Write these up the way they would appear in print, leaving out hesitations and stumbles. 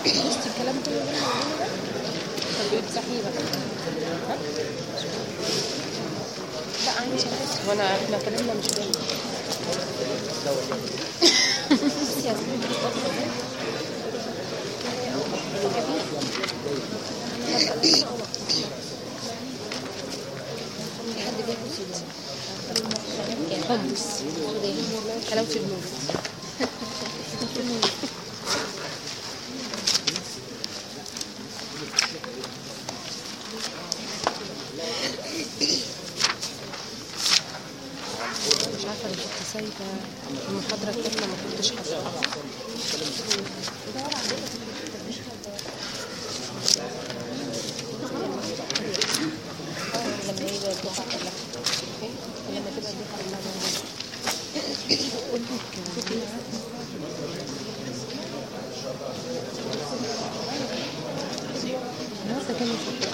شفتي الكلام كله اللي احنا بنقوله ده؟ طب امسحيه بقى. ها؟ لا عندي شغال. وانا احنا كلامنا مش باين. بس يا زلمه الفتره دي حد بياكل سوداني حمص سوداني حلاوه المولد. مش عارفه انا كنت سايبه المحاضره الكامله ما كنتش حافظاها. لما يجي الدفعه كلها لما تبقى الدفعه كلها النهارده كام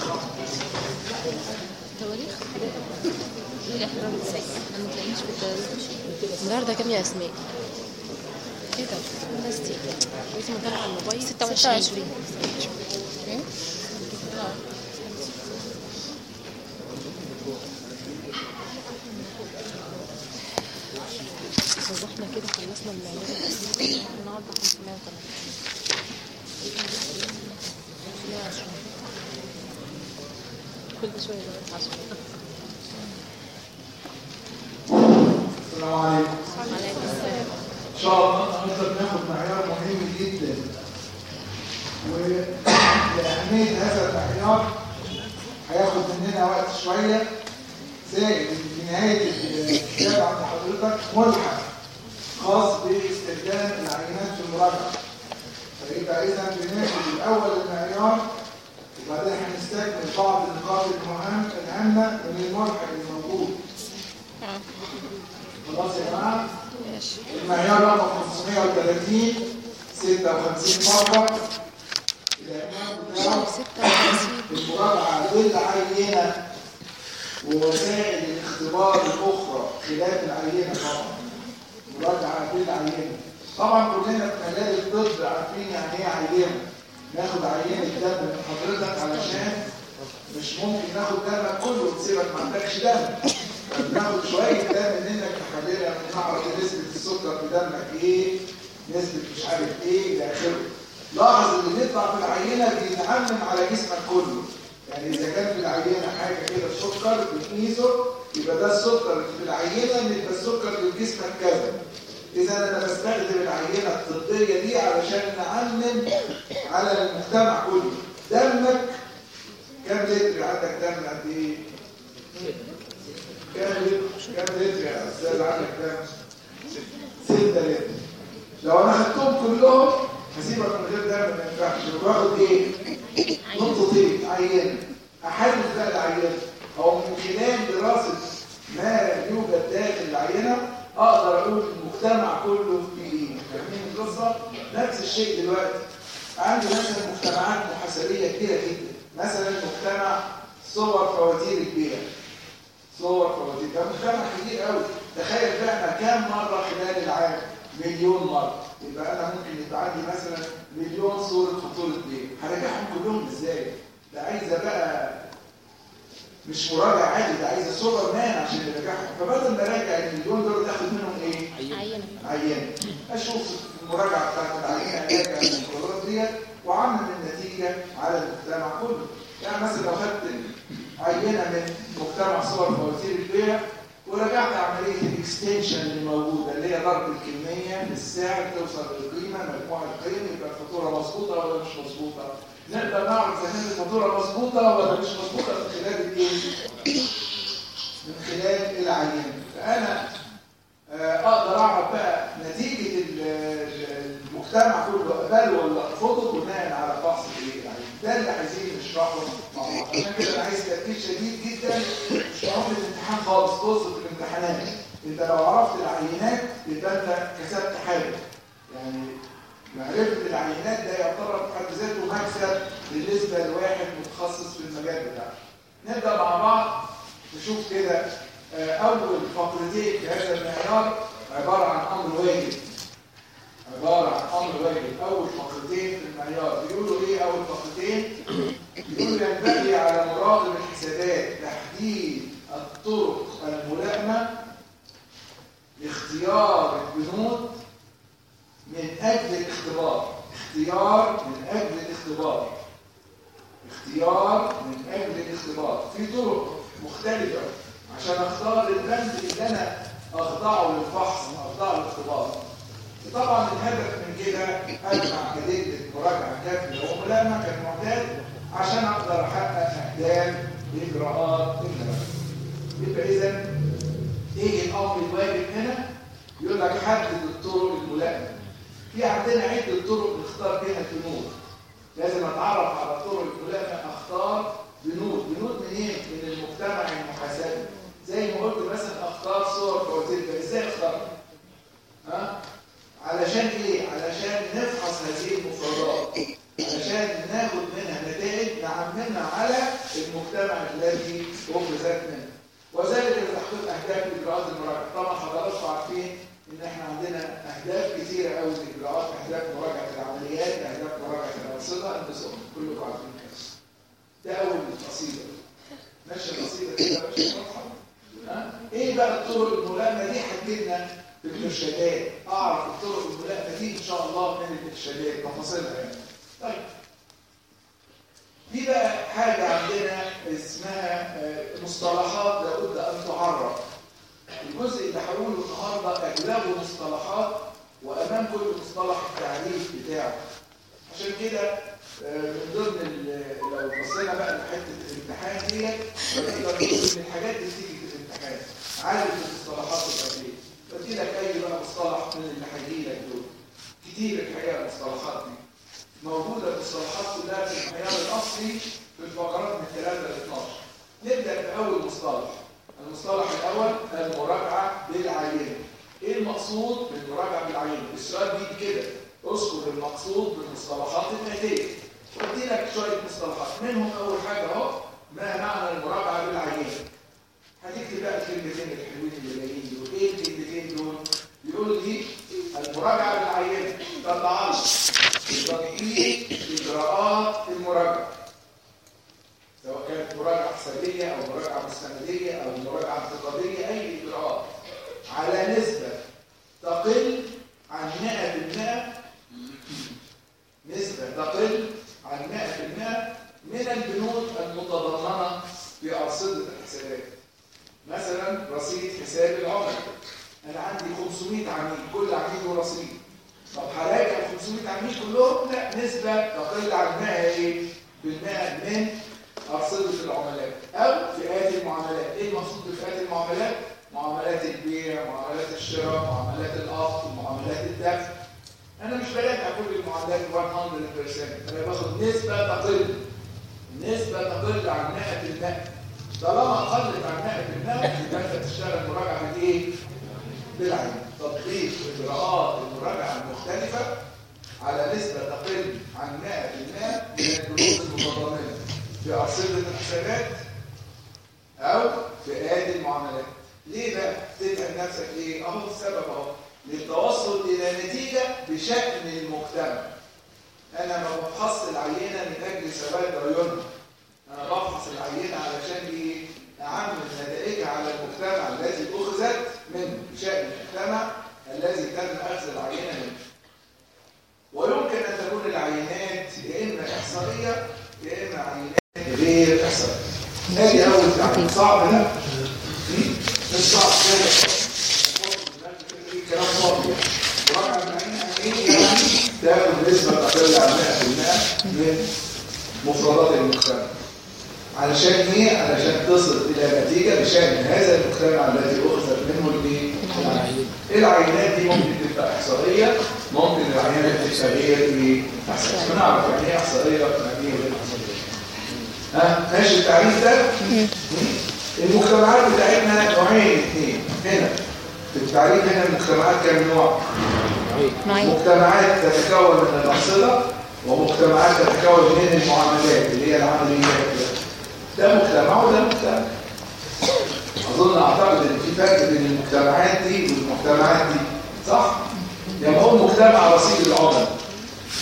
تواريخ الاحرام ازاي ما تلاقيش في النهارده كام يا اسماء؟ ايه ده الناس دي لازم اطلع على الموبايل 26 احنا كده خلصنا المعيار الاساسي النهارده 530 كل شويه بقى 10. السلام عليكم. وعليكم السلام. ان شاء الله النهارده بناخد معيار مهم جدا، ولأهمية هذا المعيار هياخد مننا وقت شويه. زائد في نهايه الكتاب عند حضرتك ملحق خاص باستخدام العينات في المراجعه. فيبقى اذا بناخد الاول المعيار وبعدين هنستكمل بعض النقاط الهامه من الملحق الموجود. خلاص يا جماعه؟ ماشي. المعيار رقم 530 56 مره. العنوان بتاعه 56 المراجعه بالعينه ووسائل الاختبار الاخرى خلاف العينه. طبعا مراجعه بالعينه. طبعا كلنا في مجال الطب عارفين يعني ايه عينه. ناخد عينه دم من حضرتك علشان مش ممكن ناخد دمك كله وتسيبك ما عندكش دم. بناخد شويه دم منك نحللها ونعرف نسبه السكر في دمك ايه، نسبه مش عارف ايه الى اخره. لاحظ اللي بيطلع في العينه بيتعمم على جسمك كله. يعني اذا كان في العينه حاجه كده سكر بتقيسه يبقى ده السكر اللي في العينه، يبقى السكر اللي في جسمك كذا. اذا انا بستخدم العينه الطبيه دي علشان نعمم على المجتمع كله. دمك كام لتر عندك؟ دم قد ايه؟ كام لتر يا استاذ عندك دم؟ 6 لتر. لو انا خدتهم كلهم هسيبك من غير دم ما ينفعش. باخد ايه؟ نقطتين عينه. احدد بقى العينه او من خلال دراسه ما يوجد داخل العينه اقدر اقول المجتمع كله في ايه. فاهمين القصه؟ نفس الشيء دلوقتي عندي مثلا مجتمعات محاسبيه كتيره جدا. مثلا مجتمع صور فواتير البيع. صور فواتير ده مجتمع كبير قوي. تخيل بقى كام مره خلال العام؟ مليون مره. يبقى انا ممكن يبقى عندي مثلا مليون صوره فاتوره بيع. هراجعهم كلهم ازاي؟ ده عايزه بقى مش مراجع عادي، ده عايزه سوبر مان عشان يراجعهم. فبدل ما اراجع المليون دول تاخد منهم ايه؟ عينه. اشوف المراجعه بتاعت العينه اراجع القرارات ديت واعمم النتيجه على المجتمع كله. يعني مثلا لو خدت عينه من مجتمع صور فواتير البيع وراجعت عمليه الاكستنشن اللي موجوده اللي هي ضرب الكميه السعر توصل للقيمه مجموع القيم، يبقى الفاتوره مظبوطه ولا مش مظبوطه. نقدر نعرف اذا كانت الفاتوره مظبوطه ولا مش مظبوطه من خلال الايه؟ من خلال العينه. فانا اقدر اعرف بقى نتيجه المجتمع كله اقبله ولا ارفضه بناء على فحص الايه؟ ده اللي عايزين نشرحه مع بعض. عشان كده انا عايز تركيز شديد جدا مش تروح الامتحان خالص. توصل في الامتحانات انت لو عرفت العينات يبقى انت كسبت حاجه. يعني معرفه العينات ده يعتبر في حد ذاته مكسب بالنسبه لواحد متخصص في المجال بتاعه. نبدا مع بعض نشوف كده. اول فقرتين في هذا المعيار عباره عن امر واجب. اول فقرتين في المعيار بيقولوا ايه اول فقرتين؟ بيقولوا ينبغي على مراقب الحسابات تحديد الطرق الملائمه لاختيار البنود من اجل الاختبار. اختيار من اجل الاختبار في طرق مختلفه عشان اختار البند اللي انا اخضعه للفحص، اخضعه للاختبار. طبعا الهدف من كده اجمع ادله مراجعه كافيه وملائمه كالمعتاد عشان اقدر احقق اهداف اجراءات المراجعه. يبقى اذا ايه الامر الواجب هنا؟ يقول لك حدد الطرق الملائمه. في عندنا عده طرق نختار بيها البنود. لازم اتعرف على الطرق الملائمه، اختار بنود منين؟ من المجتمع المحاسبي. زي ما قلت مثلا اختار صور فواتير. ازاي اختار؟ علشان ايه؟ علشان نفحص هذه المفردات، علشان ناخد منها نتائج نعممها على المجتمع الذي اخذت منه. وذلك لتحقيق اهداف اجراءات المراجعه. طبعا حضراتكم عارفين ان احنا عندنا اهداف كثيره قوي للاجراءات، اهداف مراجعه العمليات، اهداف مراجعه الانشطه، النظام، كلكم عارفين كده. ده اول قصيده. ماشيه القصيده كده ماشيه واضحه. ايه بقى الطرق الملائمه دي؟ حددنا في الارشادات. اعرف الطرق الملائمه دي ان شاء الله من الارشادات تفاصيلها يعني. طيب في بقى حاجه عندنا اسمها مصطلحات لابد ان تعرف. الجزء اللي هقوله النهارده اغلبه مصطلحات، وامام كل مصطلح التعريف بتاعه. عشان كده من ضمن لو بصينا بقى لحته الامتحان ديت فنقدر نقول ان الحاجات اللي بتيجي في الامتحان عارف المصطلحات الأصلية. بدي لك اي بقى مصطلح من اللي هيجي لك دول. كتير الحقيقه المصطلحات دي موجوده، المصطلحات كلها في المعيار الاصلي في الفقرات من 3 ل 12. نبدا باول مصطلح. المصطلح الاول المراجعه بالعينه. ايه المقصود بالمراجعه بالعينه؟ السؤال بيجي كده: اذكر المقصود بالمصطلحات الاتيه. بدي لك شويه مصطلحات منهم. اول حاجه اهو ما معنى المراجعه بالعينه. هتكتب بقى الكلمتين الحلوين اللي جايين دول. ايه الكلمتين دول؟ بيقول لي المراجعه بالعينه تتعلق بتطبيق اجراءات المراجعه، سواء كانت مراجعه حسابيه او مراجعه مستنديه او مراجعه انتقاديه، اي اجراءات على نسبه تقل عن 100%، نسبه تقل عن 100% من البنود المتضمنه في ارصده الحسابات. مثلا رصيد حساب العملاء. انا عندي 500 عميل، كل عميل له رصيد. طب هراجع 500 عميل كلهم؟ لا، نسبه تقل عن 100% من ارصده العملاء او فئات المعاملات. ايه المقصود بفئات المعاملات؟ معاملات البيع، معاملات الشراء، معاملات القبض، معاملات الدفع. انا مش براجع كل المعاملات 100%، انا باخد نسبه تقل عن 100%. طالما قلت عن 100% يبقى انت تشتغل مراجعه بالايه؟ بالعين. تطبيق اجراءات المراجعه المختلفه على نسبه تقل عن 100% من البنود المتضمنه في ارصده الحسابات او فئات المعاملات. ليه بقى تتعب نفسك ليه؟ اهو السبب اهو، للتوصل الى نتيجه بشان المجتمع. انا ما بفحص العينه من اجل سواد عيونها، انا بفحص العينه علشان ايه؟ اعمم نتائجها على المجتمع الذي اخذت منه، بشان المجتمع الذي تم اخذ العينه منه. ويمكن ان تكون العينات يا اما احصائيه يا اما عينات غير احصائيه. ادي اول تعريف. صعب ده؟ مش صعب كده. كلام فاضي. مراجعه العينه ايه؟ يعني تاخد نسبه تقل عن 100% من مفردات المجتمع. علشان ايه؟ علشان تصل الى نتيجه بشان هذا المجتمع الذي اخذت منه العينات. العينات دي ممكن تبقى احصائيه، ممكن العينات تبقى غير احصائيه. بنعرف يعني ايه احصائيه ويعني ايه غير احصائيه. ماشي التعريف ده؟ المجتمعات بتاعتنا نوعين اثنين. هنا في التعريف هنا المجتمعات كام نوع؟ مجتمعات تتكون من الأنشطة ومجتمعات تتكون من المعاملات اللي هي العمليات. ده مجتمع وده مجتمع. أظن أعتقد إن في فرق بين المجتمعات دي والمجتمعات دي، صح؟ يعني هو مجتمع رصيد العملاء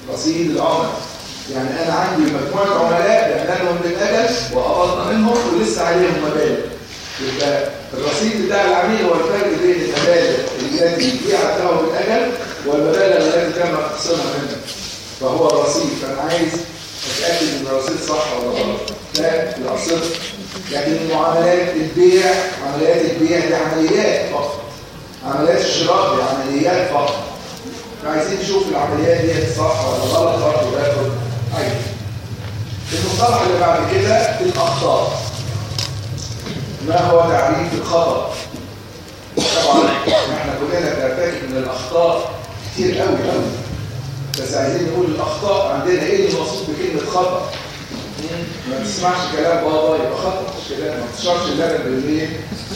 رصيد العملاء. يعني انا عندي مجموعه عملاء بأمنهم بالاجل وقبضنا منهم ولسه عليهم مبالغ، يبقى الرصيد بتاع العميل هو الفرق بين المبالغ التي بيعت له بالاجل والمبالغ التي تم تخصيمها منه، فهو الرصيد. فانا عايز اتاكد ان الرصيد صح ولا غلط. لا الرصيد، لكن معاملات البيع، عمليات البيع دي عمليات فقط، عمليات الشراء دي عمليات فقط. فعايزين نشوف العمليات دي صح ولا غلط برضه باخد. ايوه. المصطلح اللي بعد كده الاخطاء. ما هو تعريف الخطأ؟ طبعا احنا كلنا بنرتكب من الاخطاء كتير قوي قوي، بس عايزين نقول الاخطاء عندنا ايه المقصود بكلمه خطأ. ما تسمعش كلام بابا يبقى خطأ، مش كده؟ ما تشربش اللبن بالليل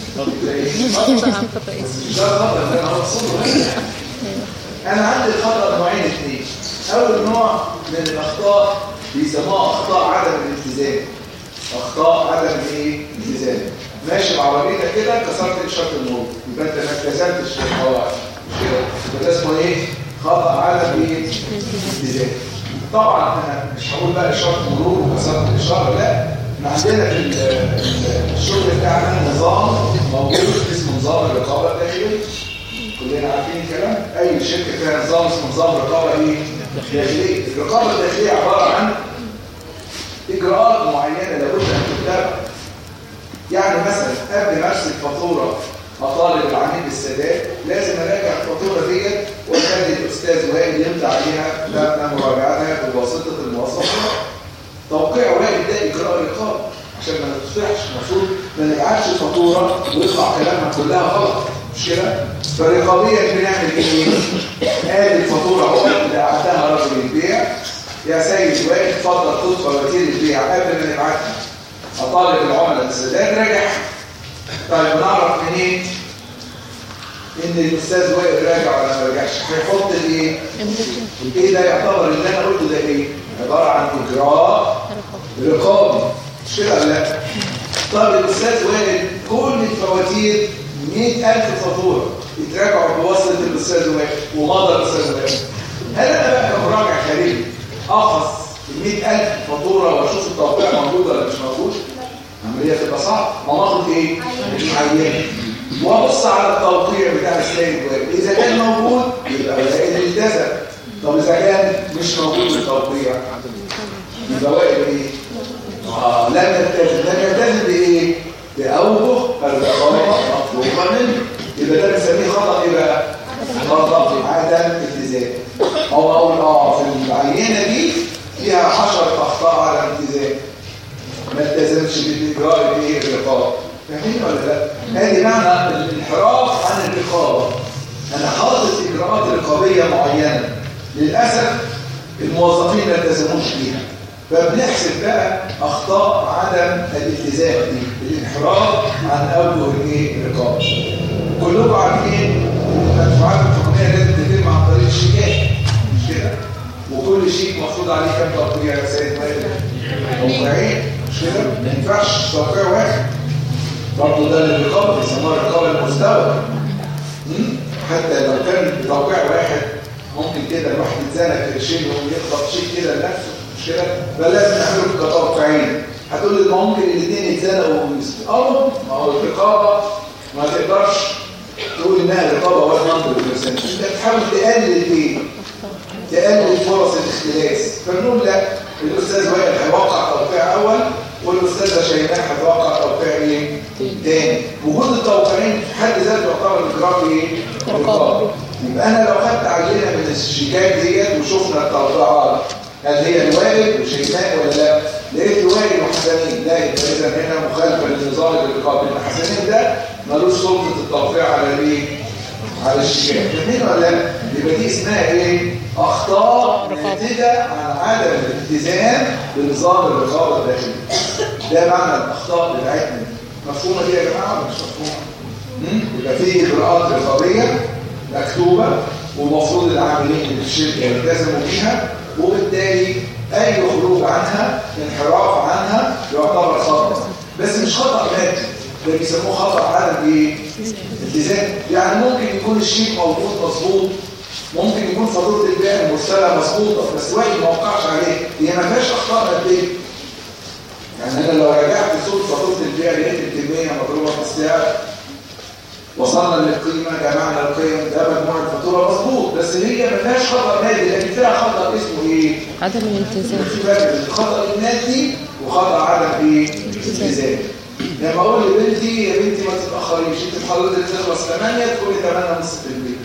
بس مش ده الخطأ اللي انا هوصله. انا عندي الخطأ نوعين اثنين. اول نوع من الاخطاء بيسموها اخطاء عدم الالتزام. اخطاء عدم الايه؟ الالتزام. ماشي بعربيتك كده كسرت اشاره المرور، يبقى انت ما التزمتش بالقواعد، مش كده؟ يبقى ده اسمه ايه؟ خطأ عدم ايه؟ الالتزام. طبعا انا مش هقول بقى اشاره مرور وكسرت الاشاره، لا. احنا عندنا في الشغل بتاعنا نظام موجود اسمه نظام الرقابه الداخليه. كلنا عارفين الكلام. اي شركه فيها نظام اسمه نظام رقابه ايه؟ داخليه. الرقابه الداخليه عباره عن اجراءات معينه لابد ان تتبع. يعني مثلا قبل ما ارسل فاتوره اطالب العميل بالسداد، لازم اراجع الفاتوره ديت واخلي الاستاذ وائل يمضي عليها بعد مراجعتها بواسطه الموظف. توقيع وائل ده اجراء رقابي عشان ما نفتحش، المفروض ما نبعتش الفاتوره ويطلع كلامها كلها غلط، مش كده؟ فرقابيا بنعمل ايه؟ ادي الفاتوره اهو اللي قعدها راجل البيع، يا سيد وائل اتفضل خد فواتير البيع قبل ما نبعتها اطالب العملاء بالسداد، راجع. طيب نعرف منين ان الاستاذ وائل راجع ولا ما راجعش؟ هيحط الايه؟ ايه ده؟ يعتبر اللي انا قلته ده ايه؟ عباره عن اجراء رقابي، مش كده ولا لا؟ طب الاستاذ وائل كل الفواتير 100,000 فاتوره يتراجعوا بواسطه الاستاذ وائل ومضى الاستاذ وائل. هل انا بقى كمراجع خارجي اقص ال 100,000 فاتوره واشوف التوقيع موجود ولا مش موجود؟ عمليه تبقى صعبه. ما ناخد ايه؟ العينه وابص على التوقيع بتاع السيد وائل، اذا كان موجود يبقى وائل التزم. طب اذا كان مش موجود التوقيع يبقى وائل ايه؟ لم يلتزم بايه؟ باوجه الرقابه مطلوبه منه. يبقى ده بنسميه خطا ايه بقى؟ خطا عدم التزام. او اقول في العينه دي فيها 10 اخطاء عدم التزام، ما التزمش بالاجراء الايه؟ الرقابه. فاهمين ولا لا؟ هذه معنى الانحراف عن الرقابه. انا حاطط اجراءات رقابيه معينه، للاسف الموظفين ما التزموش بيها، فبنحسب بقى اخطاء عدم الالتزام دي، الانحراف عن اوجه الايه؟ الرقابه. كلكم عارفين ان المدفوعات الحكوميه لازم تتم عن طريق الشيكات، مش كده؟ وكل شيك مفروض عليه كام توقيع يا سيد وائل؟ توقيعين، مش كده؟ ما ينفعش توقيع واحد. برضه ده الرقابه بيسموها الرقابه المستوى. حتى لو كان بتوقيع واحد ممكن كده الواحد يتزنق قرشين ويخبط شيك كده لنفسه، مش كده؟ فلازم نعمله كتوقيعين. هتقول لي ما ممكن الاثنين يتزنقوا ويسكتوا. ما هو الرقابه ما تقدرش تقول انها رقابه 100%. انت بتحاول تقلل ايه؟ تقلل فرص الاختلاس. فنقول لا، الاستاذ وائل هيوقع توقيع اول والاستاذه شيماء هتوقع توقيع ايه؟ تاني. وجود التوقيعين في حد ذاته يعتبر اجراء ايه؟ رقابه. يبقى انا لو خدت عينه من الشيكات ديت وشفنا التوقيعات هل هي لوائل وشيماء ولا لا؟ لقيت وائل وحسنين، لا يبقى اذا هنا مخالفه للنظام الرقابي. ان حسنين ده ملوش سلطه التوقيع على الايه؟ على الشيكات. فاهمين ولا لا؟ يبقى دي اسمها ايه؟ اخطاء ناتجه عن عدم الالتزام بنظام الرقابه الداخلي. ده معنى الاخطاء بتاعتنا. مفهومه دي يا جماعه ولا مش مفهومه؟ يبقى في اجراءات رقابيه مكتوبه ومفروض العاملين في الشركه يلتزموا بيها، وبالتالي اي خروج عنها، انحراف عنها يعتبر خطا. بس مش خطا مادي، ده بيسموه خطا عدم ايه؟ التزام. يعني ممكن يكون الشيك موجود مظبوط ممكن يكون فاتوره البيع المرسله مظبوطه بس واحد ما وقعش عليه، هي ما فيهاش اخطاء ماديه. يعني انا لو رجعت صوره فاتوره البيع لقيت الكميه مضروبه في السعر، وصلنا للقيمه، جمعنا القيم، ده مجموع الفاتوره مظبوط، بس هي ما فيهاش خطا مادي، لكن فيها خطا اسمه ايه؟ عدم الالتزام. الخطا المادي وخطا عدم ايه؟ الالتزام. لما اقول لبنتي يا بنتي ما تتاخريش، انت محضرتك تخلص 8 تكوني 8 ونص في البيت.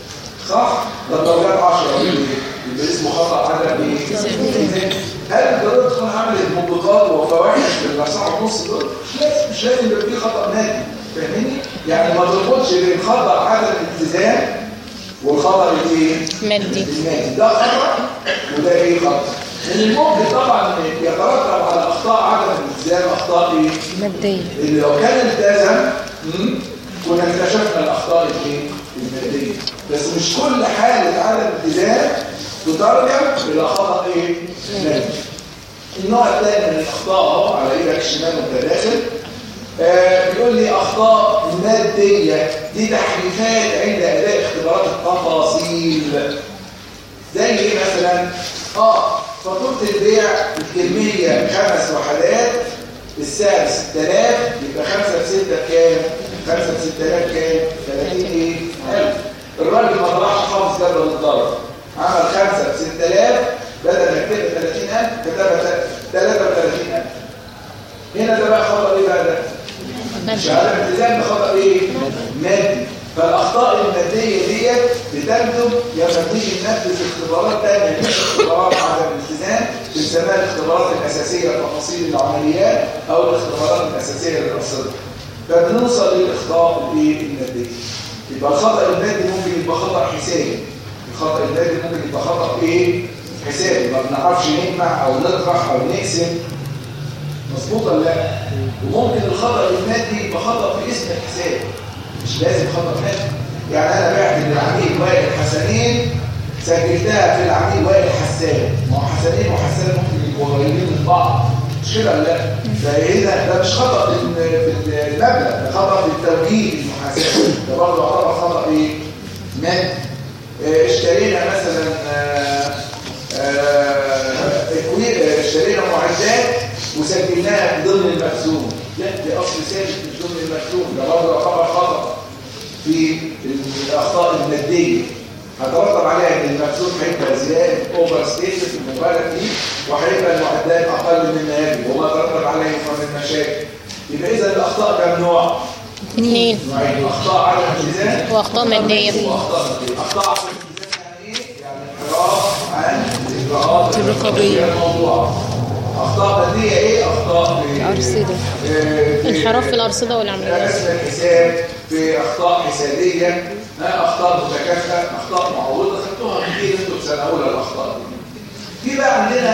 صح؟ طب لو جت 10 يبقى اسمه خطا عدم ايه؟ الالتزام. هل الضرورة تكون عملت مضبوطات وفواحش في الساعة ونص دول؟ مش لازم يبقى فيه خطأ مادي، فاهمني؟ يعني ما تربطش بين خطأ عدم الالتزام والخطأ الايه؟ مادي. المادي، ده خطأ وده ايه خطأ؟ لأن الممكن طبعا يترتب على أخطاء عدم الالتزام أخطاء ايه؟ مادية. اللي لو كان التزم كنا اكتشفنا الأخطاء الايه؟ المادية. بس مش كل حالة عدم الالتزام تترجم إلى خطأ ايه؟ مادي. النوع الثاني من الأخطاء اهو على ايدك الشمال وانت داخل، بيقول لي أخطاء مادية، دي تحريفات عند أداء اختبارات التفاصيل. زي ايه مثلا؟ فاتورة البيع الكمية 5 وحدات، السعر 6000، يبقى 5 في 6 بكام؟ 5 في 6000 كام؟ 30,000. الراجل ما طلعش حافظ جدول الضرب، عمل 5 في 6000 بدل ما يكتبها 30,000 كتبها 33,000. هنا ده بقى خطأ ايه بقى ده؟ مش عدم التزام، ده خطأ ايه؟ مادي. فالاخطاء الماديه ديت بتنتج لما بنيجي ننفذ اختبارات ثانيه مش اختبارات عدم الالتزام، بنسميها الاختبارات الاساسيه لتفاصيل العمليات او الاختبارات الاساسيه للارصده. فبنوصل للاخطاء الماديه. يبقى الخطأ المادي ممكن يبقى خطأ حسابي. الخطأ المادي ممكن يبقى خطأ ايه؟ حسابي، ما بنعرفش نجمع او نطرح او نقسم. مظبوط ولا لا؟ وممكن الخطأ المادي يبقى خطأ في اسم الحساب، مش لازم خطأ مادي. يعني انا بعت للعميل وائل حسنين، سجلتها في العميل وائل حسان، ما هو حسنين وحسان ممكن يبقوا قريبين من بعض، مش كده ولا لا؟ فهنا ده مش خطأ في المبلغ، ده خطأ في التوجيه المحاسبي، ده برضه يعتبر خطأ ايه؟ مادي. اشترينا مثلا اشترينا معدات وسجلناها ضمن المخزون، لا دي اصل ثابت مش ضمن المخزون، ده برضه يعتبر خطأ في الاخطاء الماديه. هترتب عليها ان المخزون هيبقى زياده اوفر ستيتد مبالغ فيه، وهيبقى المعدات اقل مما يجب، وما ترتب عليه من المشاكل. يبقى اذا الاخطاء كم نوع؟ 2 نوعين، اخطاء عدم الالتزام واخطاء ماديه. واخطاء ماديه. اخطاء عدم الالتزام يعني ايه؟ يعني انحراف عن الاجراءات الرقابيه الموضوع. اخطاء ماديه ايه؟ اخطاء في الارصده، انحراف في الارصده والعمليات، رسم الحساب، في اخطاء حسابيه، اخطاء متكافئه، اخطاء معوضه، خدتوها كتير انتوا في سنه اولى الاخطاء دي. في بقى عندنا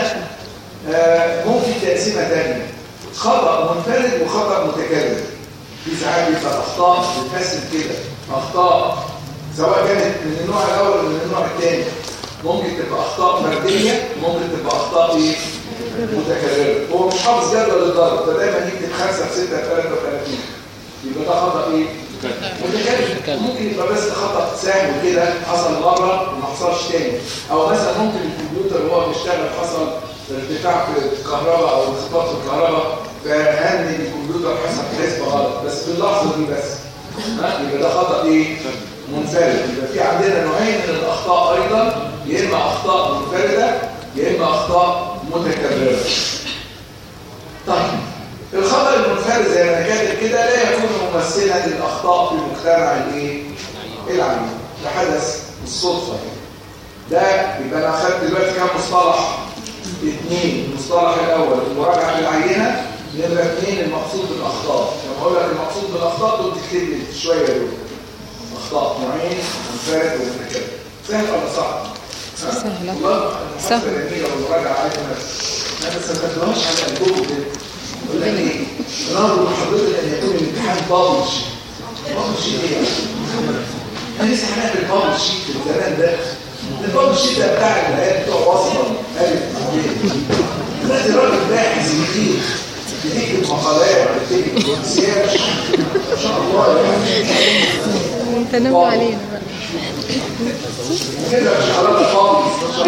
ممكن تقسيمه ثانيه، خطا منفرد وخطا متكرر. في ساعات بيبقى اخطاء بتمثل كده اخطاء سواء كانت من النوع الاول ولا من النوع الثاني. ممكن تبقى اخطاء فرديه، ممكن تبقى اخطاء ايه؟ متكرره. هو مش حافظ جدول الضرب، فدايما يكتب 5 في 6 في 33، يبقى ده خطا ايه؟ متكرر. ممكن يبقى بس خطا سهل كده حصل مره وما حصلش تاني، او مثلا ممكن الكمبيوتر وهو بيشتغل حصل ارتفاع في الكهرباء او انخفاض في الكهرباء، فهني الكمبيوتر حسب حسبه غلط بس في اللحظه دي بس، يبقى ده خطا ايه؟ منفرد. يبقى في عندنا نوعين من الاخطاء ايضا، يا اما اخطاء منفرده يا اما اخطاء متكرره. طيب الخطا المنفرد زي ما كاتب كده لا يكون ممثلا للاخطاء في مجتمع الايه؟ العميل، ده حدث بالصدفه. ده يبقى انا اخذت دلوقتي كام مصطلح؟ 2. المصطلح الاول المراجعه للعينه، نمره 2 المقصود بالاخطاء. لما اقول لك المقصود بالاخطاء دول تكتب لي شويه دول. اخطاء نوعين، منفرد ومتكرر. سهل ولا صعب؟ سهله. والله سهله جميله والمراجعه عليها ما تستخدمهاش على الجهد. يقول لك ايه؟ نرجو حضرتك ان يكون الامتحان بابل شيت. بابل شيت ايه؟ انا لسه هنعمل بابل شيت في الزمان ده. البابل شيت ده بتاع العيال بتوع وصفه الف دلوقتي راجل باحث كتير بتكتب مقالات، بتكتب سياج ما شاء الله يعني. انت ناوي علينا بقى. كده مش علاقة خالص.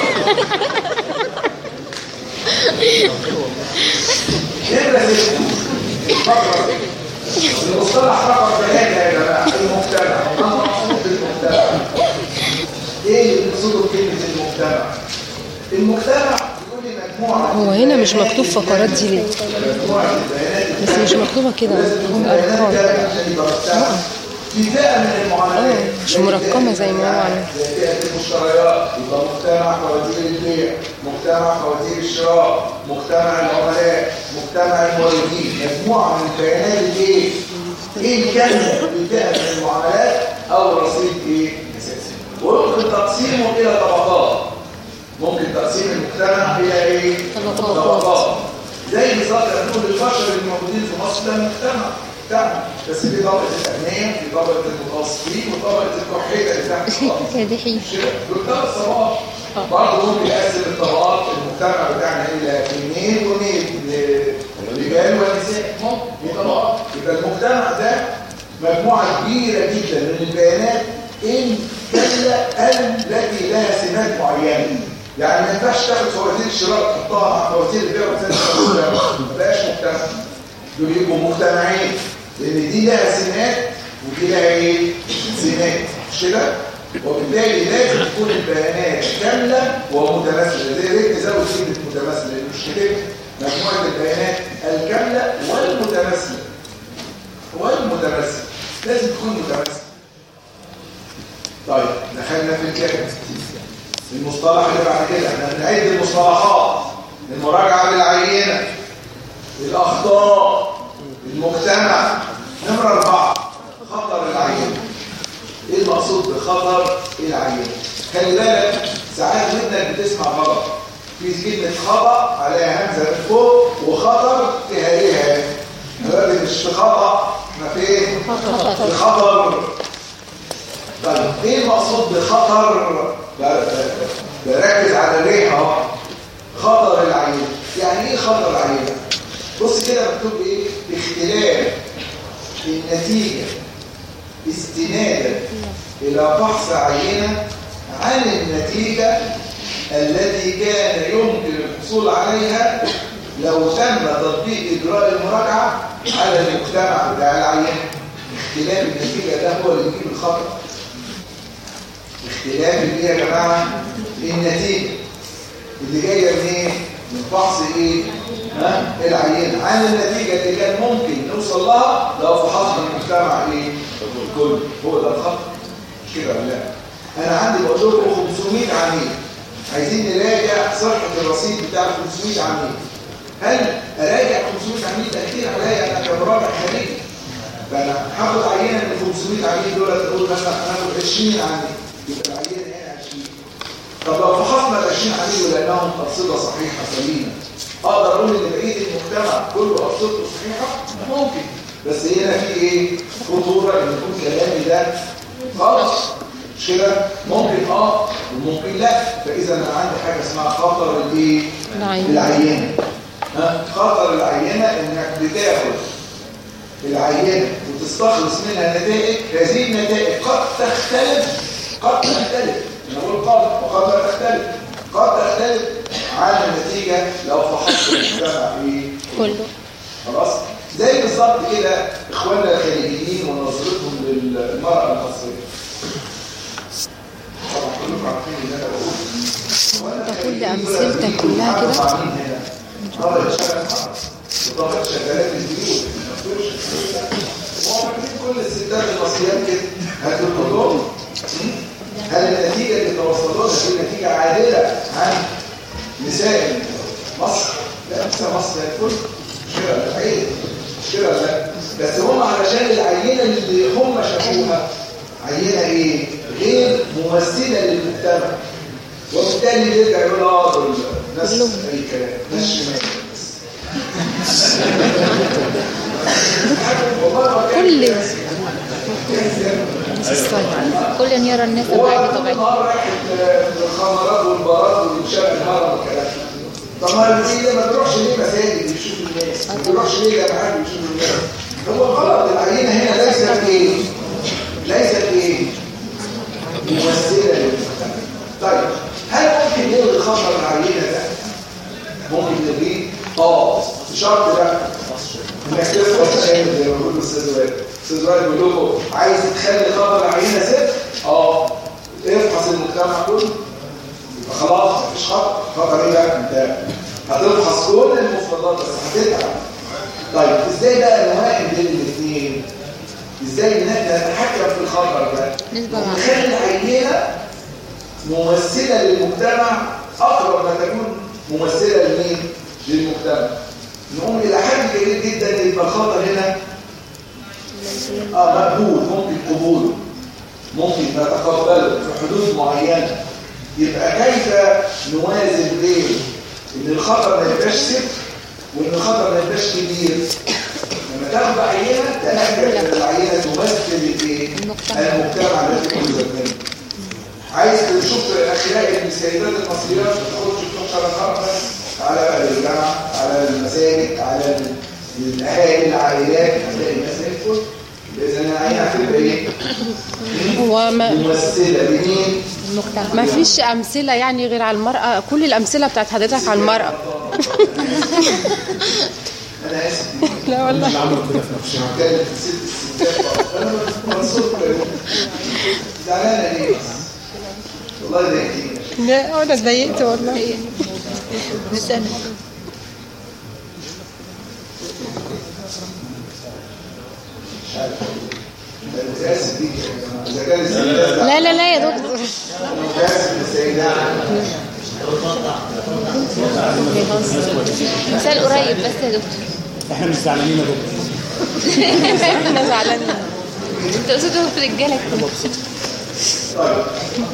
نمرة 6 المصطلح رقم 3 يا جماعة المجتمع. المجتمع ايه اللي بنقصده بكلمة المجتمع؟ المجتمع بيقول لي مجموعة. هو هنا مش مكتوب فقرات دي ليه؟ بس مش مكتوبة كده، هم أرقام. في فئة من المعاملات مش مرقمة زي ما هو عامل. زي فئة المشتريات، يبقى مجتمع فواتير البيع، مجتمع فواتير الشراء، مجتمع العملاء، مجتمع الموردين، مجموعة من البيانات الايه؟ ايه الكلمة في فئة من المعاملات او رصيد ايه؟ اساسي. ويمكن تقسيمه الى طبقات. ممكن تقسيم المجتمع الى ايه؟ طبقات. زي بالظبط نقول البشر الموجودين في مصر ده مجتمع بتاعنا، بس في طبقة الأغنياء، في طبقة المتوسطين، وطبقة الكحيلة اللي تحت خالص. دي حقيقة. دول 3 طبقات. برضه ممكن نقسم الطبقات المجتمع بتاعنا إلى اثنين رجال ونساء. ممكن طبقات. يبقى المجتمع ده مجموعة كبيرة جدا من البيانات إن التي لها سمات معينة. يعني ما ينفعش تاخد فواتير الشراء تحطها مع فواتير البيع ما بقاش مجتمع. دول يبقوا مجتمعين لان دي لها سمات ودي لها ايه؟ سمات مش كده؟ وبالتالي لازم تكون البيانات كامله ومتماثله. زي ريت تزود كلمه متماثله لان مش كده مجموعه البيانات الكامله والمتماثله لازم تكون متماثله. طيب دخلنا في الكلمه. المصطلح اللي بعد كده احنا بنعد المصطلحات. المراجعه بالعينه، الأخطاء، المجتمع. نمرة 4 خطر العينة. إيه المقصود بخطر العينة؟ خلي بالك ساعات ودنك بتسمع غلط. في كلمة خطأ عليها همزة من فوق وخطر فيها إيه؟ دلوقتي مش في خطأ، احنا فين؟ في خطر. طيب إيه المقصود بخطر؟ بركز على الريحة. خطر العينة يعني إيه خطر العينة؟ بص كده مكتوب ايه؟ اختلاف النتيجة استنادا الى فحص عينة عن النتيجة التي كان يمكن الحصول عليها لو تم تطبيق اجراء المراجعة على المجتمع بتاع العينة. اختلاف النتيجة ده هو اللي يجيب الخطأ. اختلاف اللي يا جماعة النتيجة اللي جاية منين؟ من فحص ايه؟ العينة عن النتيجة اللي كان ممكن نوصل لها لو فحصنا المجتمع ايه؟ الكل. هو ده الخطأ. مش كده ولا لا؟ انا عندي بقول لكم 500 عميل، عايزين نراجع صحة الرصيد بتاع 500 عميل. هل اراجع 500 عميل ده كتير عليا انا كمراجع خارجي؟ فانا هاخد عينة من 500 عميل دول اقول مثلا هناخد 20 عميل، يبقى العينة هنا 20. طب لو فحصنا ال 20 عميل ولقيناهم أرصدة صحيحة سليمة، اقدر اقول ان بقيه المجتمع كله ارصدته صحيحه؟ ممكن، بس هنا في ايه؟ خطوره ان يكون كلامي ده خالص. مش كده؟ ممكن وممكن لا. فاذا انا عندي حاجه اسمها خطر الايه؟ العينه. خطر العينه انك بتاخد العينه وتستخلص منها نتائج. هذه النتائج قد تختلف انا بقول وقد لا تختلف. قد تختلف عن النتيجة لو فحصت المجتمع ايه؟ كله. خلاص؟ زي بالظبط كده اخواننا الخليجيين ونظرتهم للمرأة المصرية. طبعا كلكم عارفين ان انا بقول كل امثلتك كلها كده. طبعا شغالات البيوت كل الستات المصريات كده هاتوا كلهم. هل النتيجة اللي توصلوا لها دي نتيجة عادلة عن نساء مصر؟ لا، نساء مصر الكل مش كده ولا عيب؟ مش كده ولا لا؟ بس هم علشان العينة اللي هم شافوها عينة ايه؟ غير ممثلة للمجتمع، وبالتالي يرجع يقول دول ناس اي كلام، ناس شمال بس. كل يرى الناس بعين طبيعية. الخمرات والبارات والشاب الهرم والكلام. طب ما تروحش ليه مساجد يشوف الناس؟ ما تروحش ليه جامعات يشوف الناس؟ هو غلط. العينة هنا ليست ايه؟ ممثله للمجتمع. طيب هل ممكن نلغي خطر العينه ده؟ ممكن نلغيه؟ بشرط بقى انك تفحص عينه زي ما بيقول الاستاذ وائل. الاستاذ وائل بيقول لكم عايز تخلي خطر العينه صفر؟ افحص المجتمع كله. يبقى خلاص مفيش خطر ايه بقى؟ انت هتفحص كل المفردات بس هتتعب. طيب ازاي بقى نوائم بين الاثنين؟ ازاي ان احنا نتحكم في الخطر ده؟ نخلي العينه ممثله للمجتمع اقرب ما تكون ممثله لمين؟ للمجتمع. نقوم الى حد كبير جدا يبقى الخطر هنا مقبول، ممكن قبوله، ممكن نتقبله في حدود معينه. يبقى كيف نوازن بين ان الخطر ما يبقاش صفر وان الخطر ما يبقاش كبير؟ لما تاخد عينه تاكد ان العينه تمثل المجتمع الذي كنت منه. عايز تشوف اخلاق السيدات المصريات تخرج تروح شرطات على بقى الجامعه، على المساجد، على الاهالي، العائلات، هتلاقي الناس زي الفل. باذن الله العينه هتبقى ايه؟ ممثله لمين؟ المجتمع. ما فيش امثله يعني غير على المراه، كل الامثله بتاعت حضرتك على المراه. انا اسف. لا والله اللي عملوا كده في نفسهم. كانت ست الستات انا منصور زعلانه ليه؟ والله ضايقتني. لا انا اتضايقت والله. مش عارف. متاسف بيك اذا كان السيدات. لا لا لا يا دكتور. متاسف للسيدات. مثال قريب بس يا دكتور. احنا مش زعلانين يا دكتور. احنا زعلانين. انت قصدهم في رجاله كده. طيب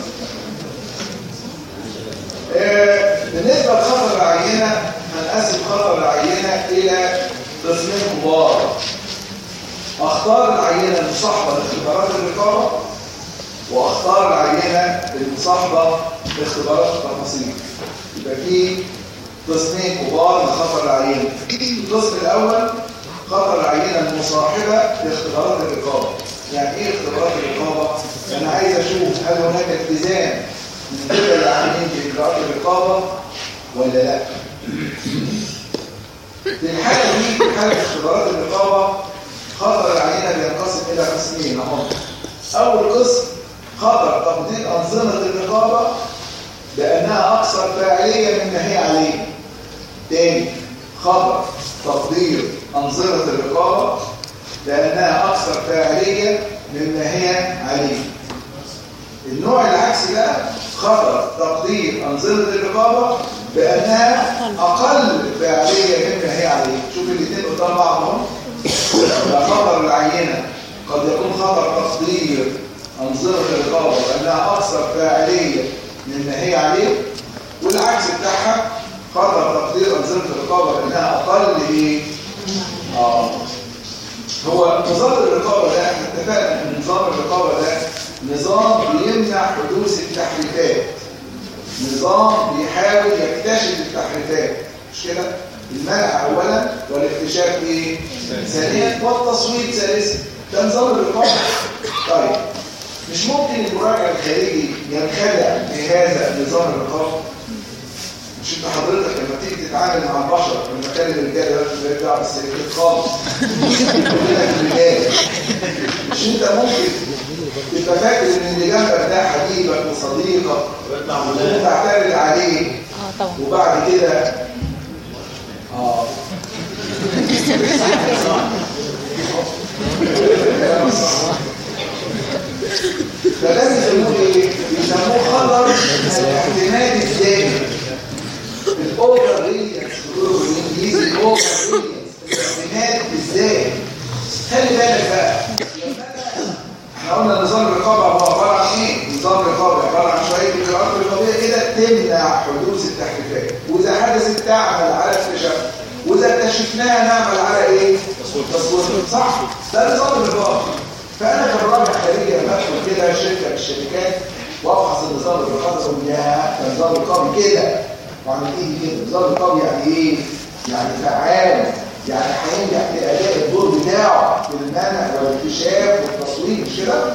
بالنسبه لخطر العينه هنقسم خطر العينه الى قسمين كبار. اختار العينه المصاحبه لاختبارات الرقابه، واختار العينه المصاحبه لاختبارات التفاصيل. يبقى في قسمين كبار لخطر العينه. القسم الاول خطر العينه المصاحبه لاختبارات الرقابه. يعني ايه اختبارات الرقابه؟ انا عايز اشوف هل هناك التزام من قبل العاملين في اجراءات الرقابه ولا لا. في الحاله دي، في حاله اختبارات الرقابه، خطر العينه بينقسم الى قسمين اهو. اول قسم خطر تقدير انظمه الرقابه لانها اكثر فاعليه مما هي عليه. تاني، خطر تقدير انظمه الرقابه لانها اكثر فاعليه مما هي عليه. النوع العكسي بقى خطر تقدير انظمه الرقابه بانها اقل فاعليه مما هي عليه. شوف الاثنين قدام بعض اهو. خطر العينه قد يكون خطر تقدير انظمه الرقابه بانها اكثر فاعليه مما هي عليه، والعكس بتاعها خطر تقدير انظمه الرقابه بانها اقل ايه؟ هو نظام الرقابه ده احنا اتفقنا ان نظام الرقابه ده نظام بيمنع حدوث التحريفات، نظام بيحاول يكتشف التحريفات، مش كده؟ المنع اولا والاكتشاف ايه؟ ثانيا والتصويت ثالثا. ده نظام الرقابه. طيب مش ممكن المراجع الخارجي ينخدع بهذا نظام الرقابه؟ مش انت حضرتك لما تيجي تتعامل مع البشر لما كان الرجاله ده بيرجع بالسلكات خالص مش انت ممكن تبقى فاكر ان اللي جنبك ده حبيبك وصديقك وتعتمد عليه طبعا، وبعد كده فده بيسموه ايه؟ بيسموه خطر الاعتماد الذاتي. الاوفر ريليانس بيقولوا بالانجليزي الاوفر ريليانس، الاعتماد الذاتي. خلي بالك بقى، احنا قلنا نظام الرقابه هو عباره عن ايه؟ نظام الرقابه عباره عن شويه اجراءات رقابيه كده تمنع حدوث التحريفات، واذا حدثت تعمل على اكتشافها، واذا اكتشفناها نعمل على ايه؟ تصوير. صح؟ ده نظام الرقابه. فانا كراجل خارجي لما ادخل كده شركه من الشركات وافحص النظام الرقابي اقول يا ده نظام رقابي كده، وعمل ايه كده؟ نظام رقابي يعني ايه؟ يعني فعال، يعني هينجح في اداء الدور بتاعه في المنع والاكتشاف والتصوير، مش كده؟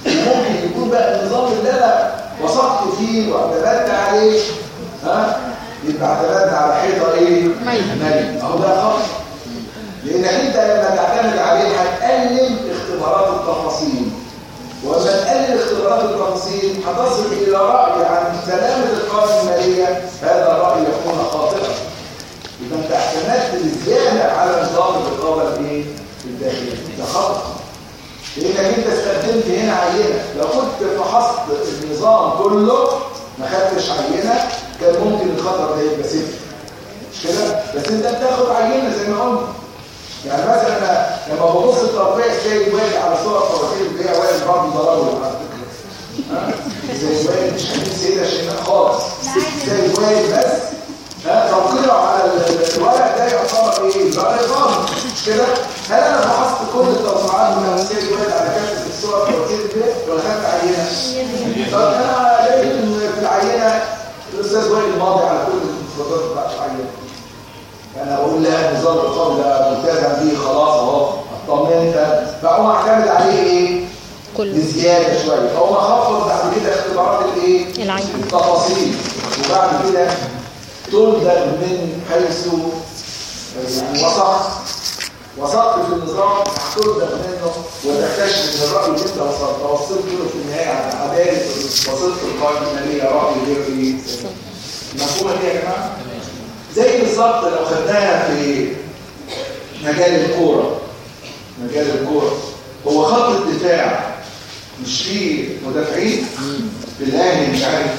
ممكن يكون بقى النظام اللي انا وثقت فيه واعتمدت عليه يبقى اعتمدنا على حيطه ايه؟ مالي. اهو ده خطأ. لانك انت لما تعتمد عليه هتقلل اختبارات التفاصيل، ولما تقلل اختبارات التفاصيل هتصل الى راي عن سلامه القوائم الماليه، هذا الراي يكون خاطئا. يبقى انت اعتمدت بزياده على نظام الرقابه الايه؟ الداخليه. ده خطأ. لانك انت استخدمت هنا عينه، لو كنت فحصت النظام كله ما خدتش عينه كان ممكن الخطر ده يبقى صفر. مش كده؟ بس انت بتاخد عينه زي ما قلنا. يعني مثلا انا لما ببص الترفيه السيد واقف على صور التوفيق اللي هي واقف برضه ضربه على فكره. زي واقف مش هنجيب سيده شيماء خالص. سيد واقف بس توقيعه على الورق ده يعتبر ايه؟ الورق ضامن. مش كده؟ هل انا فحصت كل التوقيعات من السيد واقف على كافه الصور التوفيق دي ولا خدت عينه؟ طب انا لقيت في العينه الاستاذ واقف ماضي على كل المفردات بتاعت العينه. انا اقول لها نظام الرقابه ده ملتزم بيه خلاص اهو اطمنت، فاقوم اعتمد عليه ايه؟ كله بزياده شويه، فاقوم اخفض بعد كده اختبارات الايه؟ التفاصيل، وبعد كده تلزم من حيث يعني وثقت في النظام هتلزم منه وتكتشف ان الراي اللي انت وصلت له في النهايه على عداله وصلت القائمه الماليه راي غير مفهومه دي يا جماعه؟ زي بالظبط لو خدناها في مجال الكوره هو خط الدفاع مش فيه مدافعين في الاهلي مش عارف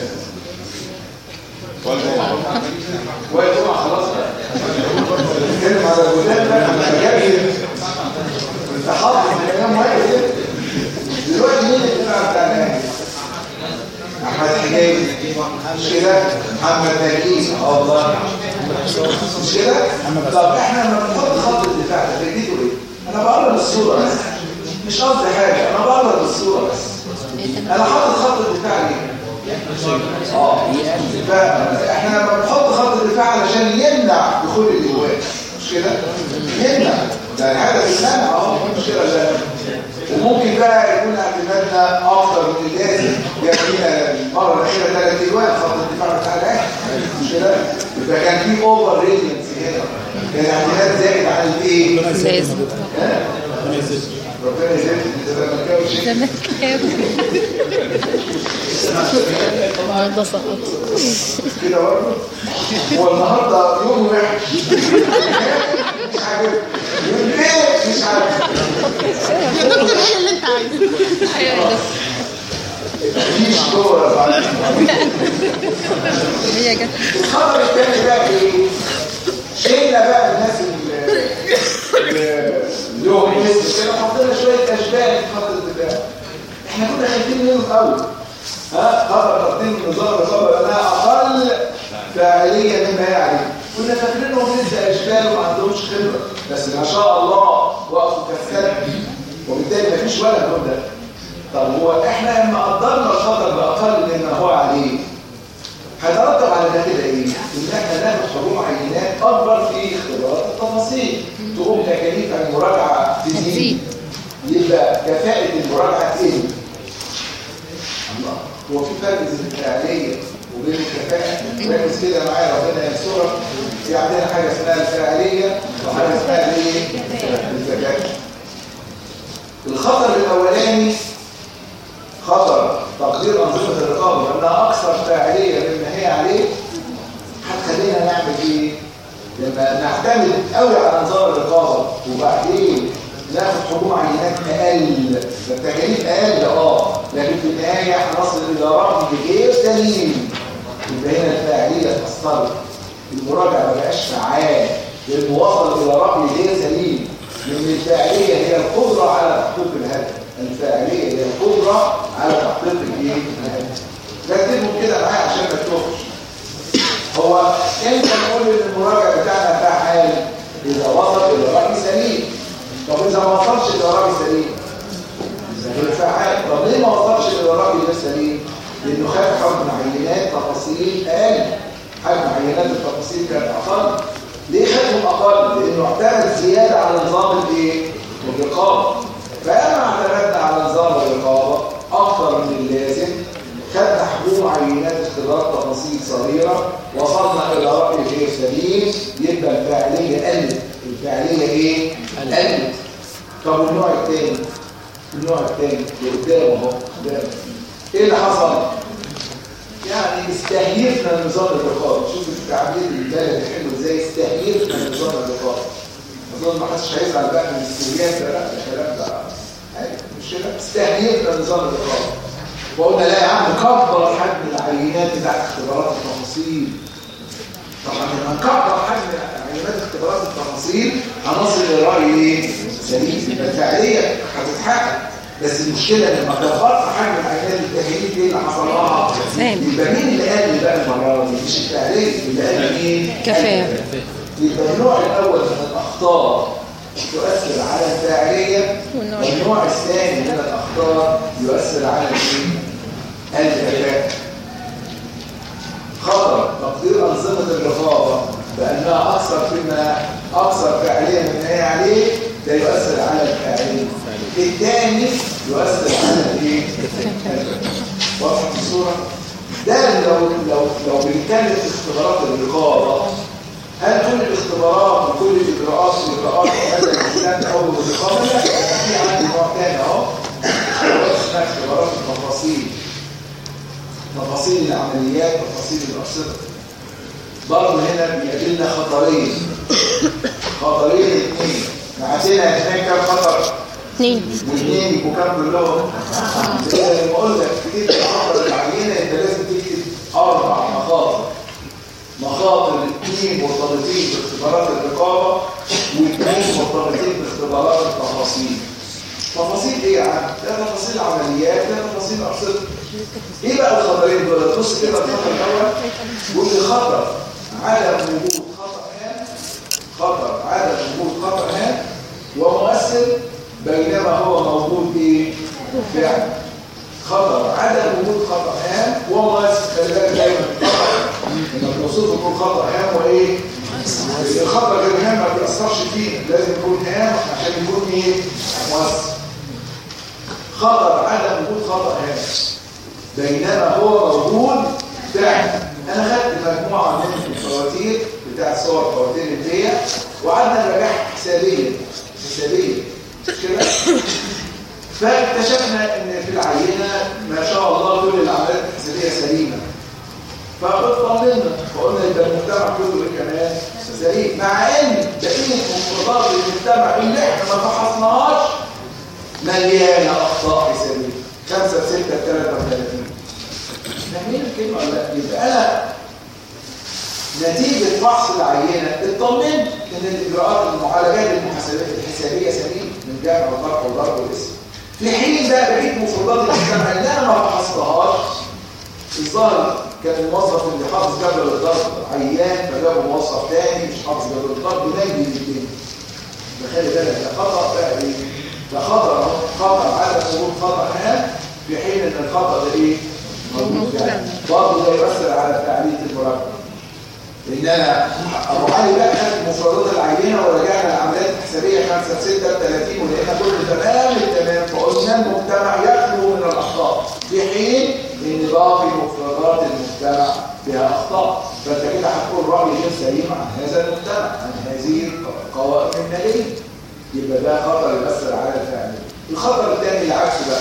ولا جمعه خلاص بنتكلم على المدافع مجال التحضر من كام واحد دلوقتي مين الدفاع بتاع الاهلي؟ احمد حجاج مش كده؟ محمد نجيب الله مش كده؟ طب احنا لما بنحط خط الدفاع ده فايدته ايه؟ انا بقرب الصوره بس مش قصدي حاجه، انا بقرب الصوره بس. انا حاطط خط الدفاع ليه؟ فاحنا لما بنحط خط الدفاع علشان يمنع دخول الاجوان مش كده؟ يمنع ده الهدف المنع اهو مش كده؟ وممكن بقى يكون اعتمادنا اكتر من اللازم يكفينا المره الاخيره 3 اجوان خط الدفاع بتاع الاهلي مش كده؟ يبقى كان في اوفر ريدنس هنا، كان اعتماد زائد عن الايه؟ لازم ربنا يزيد الزملكاوي ده سقط كده برضه. هو النهارده يوم وحش مش عارف ليه مش عارف يا دكتور ايه اللي انت عايزه؟ ايوه يا دكتور مفيش كوره هي جت. الخبر الثاني بقى ايه؟ شيلنا بقى الناس اللي هو اسم كده حطينا شويه اشباه في خط الدفاع. احنا كنا خايفين منه الاول خبر ترتيب نظام الرقابه انها اقل فعاليه مما هي عليه. كنا فاكرينهم لسه اشبال وما عندهمش خبره، بس ما شاء الله وقفوا كالسلم وبالتالي مفيش ولا جهد. طب هو احنا لما قدرنا الخطر باقل مما هو عليه هيترتب على ده كده ايه؟ ان احنا ناخد حجوم عينات اكبر في اختبارات التفاصيل، تقوم تكاليف المراجعه تزيد، يبقى كفاءه المراجعه تقل. الله، هو في فرق بين الفعاليه وبين الكفاءه. ركز كده معايا ربنا ينصرك. في عندنا حاجه اسمها الفعاليه وحاجه اسمها الايه؟ الكفاءه. الخطر الاولاني خطر تقدير أنظمة الرقابة لأنها أكثر فاعلية مما هي عليه، هتخلينا نعمل إيه؟ لما نعتمد قوي على نظام الرقابة وبعدين ناخد حجوم عينات أقل، التكاليف أقل لكن في النهاية هنصل إلى رقم غير سليم. يبقى هنا الفاعلية اتأثرت، المراجعة ما بقاش فعال، لأنه وصل إلى رقم غير سليم. لأن الفاعلية هي القدرة على تحقيق الهدف. الفاعليه هي القدره على تحقيق الايه؟ رتبهم كده معايا عشان ما تتوهش. هو امتى نقول ان المراجع بتاعنا فعال؟ اذا وصل الى راي سليم. طب اذا ما وصلش الى راي سليم اذا غير فعال. طب ليه ما وصلش الى راي غير سليم؟ لانه خد حجم عينات تفاصيل اقل. حجم عينات التفاصيل كانت اقل. ليه خدهم اقل؟ لانه اعتمد زياده على نظام الايه؟ الرقابه. فأما اعتمدنا على نظام الرقابة اكتر من اللازم، خدنا حجوم عينات اختبارات تفاصيل صغيره، وصلنا الى راي غير سليم، يبقى الفاعليه قلت. الفاعليه ايه؟ قلت. طب والنوع الثاني؟ النوع الثاني اللي قدامه اهو قدامه، ايه اللي حصل؟ يعني استهيفنا نظام الرقابه. شوف التعبير البلدي حلو ازاي، استهيفنا نظام الرقابه. اظن ما حدش هيزعل بقى من الاستهياف ده، لا الكلام ده مش كده. استهيفنا نظام الرقابه وقلنا لا يا عم كبر حجم العينات بتاعت اختبارات التفاصيل. طبعا لما نكبر حجم عينات اختبارات التفاصيل هنصل لراي ايه؟ سليم. يبقى الفاعليه هتتحقق، بس المشكله لما كبرت حجم العينات التهيئيه ايه اللي حصل لها؟ يبقى مين اللي قال بقى المره دي؟ مش الفاعليه، اللي قال مين؟ كفايه. يبقى النوع الاول من الاخطاء تؤثر على الفاعليه، والنوع الثاني من الاخطاء يؤثر على الكفاءه. خطر تقدير انظمه الرقابه بانها اكثر فاعليه من ما هي عليه، ده يؤثر على الفاعليه. الثاني يؤثر على الايه؟ واضحه الصوره؟ ده لو بنتكلم في اختبارات الرقابه، هل كل الاختبارات وكل الاجراءات هذا الكلام اول الرقابه؟ لا، في عندي نوع ثاني اهو، اسمها اختبارات التفاصيل. تفاصيل العمليات، تفاصيل الأنشطة. برضه هنا بيقابلنا خطرين اثنين. عندنا هناك كام خطر؟ اثنين يبقوا كام كلهم؟ لما اقول لك تكتب خطر العينه انت لازم تكتب 4 مخاطر 2 مرتبطين باختبارات الرقابه و2 مرتبطين باختبارات التفاصيل. تفاصيل ايه يا عم؟ ده تفاصيل عمليات، ده تفاصيل أنشطة. ايه بقى الخطرين دول؟ بص كده الخطر الاول بيقول لي خطر عدم وجود خطر هام ومؤثر بينما هو موجود ايه؟ فعلا. خطر عدم وجود خطر هام ومؤثر. خلي بالك دايما لما توصفه تقول خطر هام وايه؟ الخطر غير هام ما بيأثرش فينا، لازم يكون هام عشان يكون ايه؟ مؤثر. خطر عدم وجود خطر هام بينما هو موجود فعلا. انا خدت مجموعه من الفواتير بتاع صور فواتير البيع وقعدنا نراجعها حسابيا مش كده؟ فاكتشفنا ان في العينه ما شاء الله كل العمليات الحسابيه سليمه، فاطمنا وقلنا يبقى المجتمع كله كمان سليم، مع ان بقيه مفردات المجتمع اللي احنا ما فحصناهاش مليانه اخطاء حسابيه. 5 6 33. فاهمين الكلمه ولا لا؟ يبقى انا نتيجه فحص العينه اطمنت ان الاجراءات المعالجات الحسابيه سليمه من جمع وطرح وضرب والاسم، في حين بقى بقيه مفردات المجتمع اللي انا ما فحصتهاش. الظاهر كان الموظف اللي حافظ جدول الضرب عيان فجابوا موظف تاني مش حافظ جدول الضرب نجي الاثنين. فخلي بالك ده خطا بقى ايه؟ ده خطا عدم وجود خطا هام في حين ان الخطا ده ايه؟ موجود يعني. برضه ده يؤثر على تعليق المراقبه. ان انا ابو علي بقى خد مفردات العينه ورجعنا العمليات الحسابيه 5 6 30 ولقينا كله تمام فقلنا المجتمع يخلو من الاخطاء في حين ان باقي مفردات المجتمع فيها اخطاء. فانت كده هتقول راي غير سليم عن هذا المجتمع، عن هذه القوائم الماليه. يبقى ده خطر يؤثر على الفاعليه. الخطر الثاني العكس بقى،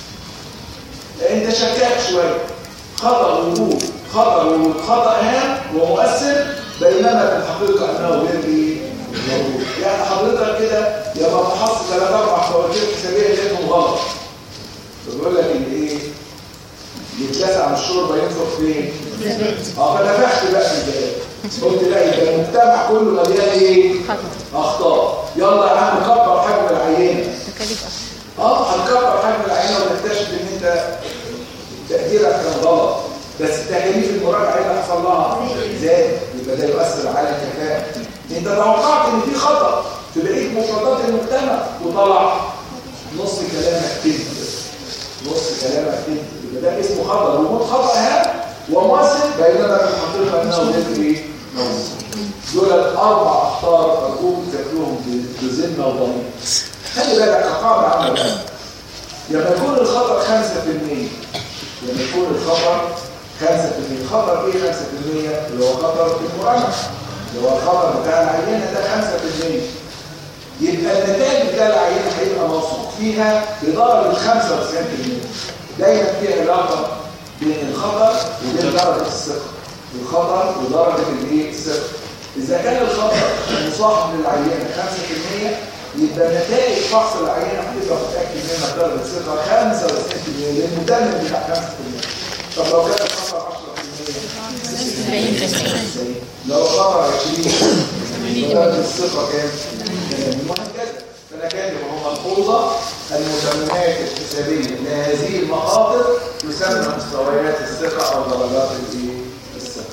انت شكاك شويه. خطر وجود خطا هام ومؤثر بينما في الحقيقه انه غير موجود. يعني حضرتك كده يا ما فحصت 3 4 فواتير حسابيه لقيتهم غلط، بيقول لك ان ايه؟ يتلسع من الشوربه ينفخ فين؟ فنفخت بقى في البلاد. قلت لا يبقى المجتمع كله مليان ايه؟ اخطاء. يلا يا عم كبر حجم العينه. هنكبر حجم العينه ونكتشف ان انت تقديرك كان غلط، بس تكاليف المراجعه اللي حصل لها زاد، يبقى ده يؤثر على الكفاءه. انت توقعت ان في خطا في بقيه مفردات المجتمع وطلع نص كلامك كده، يبقى ده اسمه خطا. وجود خطا هام ومؤثر بينما في الحقيقه انه غير ايه؟ دول 4 اخطار ارجوك تذكرهم بذمه وضمير. خلي بالك كقاعده عامه لما يكون الخطر 5%، لما يكون الخطر 5%، خطر ايه 5%؟ اللي هو خطر المراجعه، اللي هو الخطر بتاع العينه ده 5%. يبقى النتائج بتاع العينه هيبقى موثوق فيها بدرجه 95%. دايما في علاقه بين الخطر وبين درجه الثقه، الخطر ودرجه الايه الثقه. اذا كان الخطر مصاحب للعينه 5%، يبقى نتائج فحص العينه هتبقى متاكد منها بدرجه ثقه 95%، للمدلل بتاع 5%. طب لو كان الخطر 10%، لو الخطر 20، درجه الثقه كام؟ وهكذا. فانا كاتب هو ملحوظه المسميات الحسابيه لهذه المخاطر تسمى مستويات الثقه او درجات الثقه.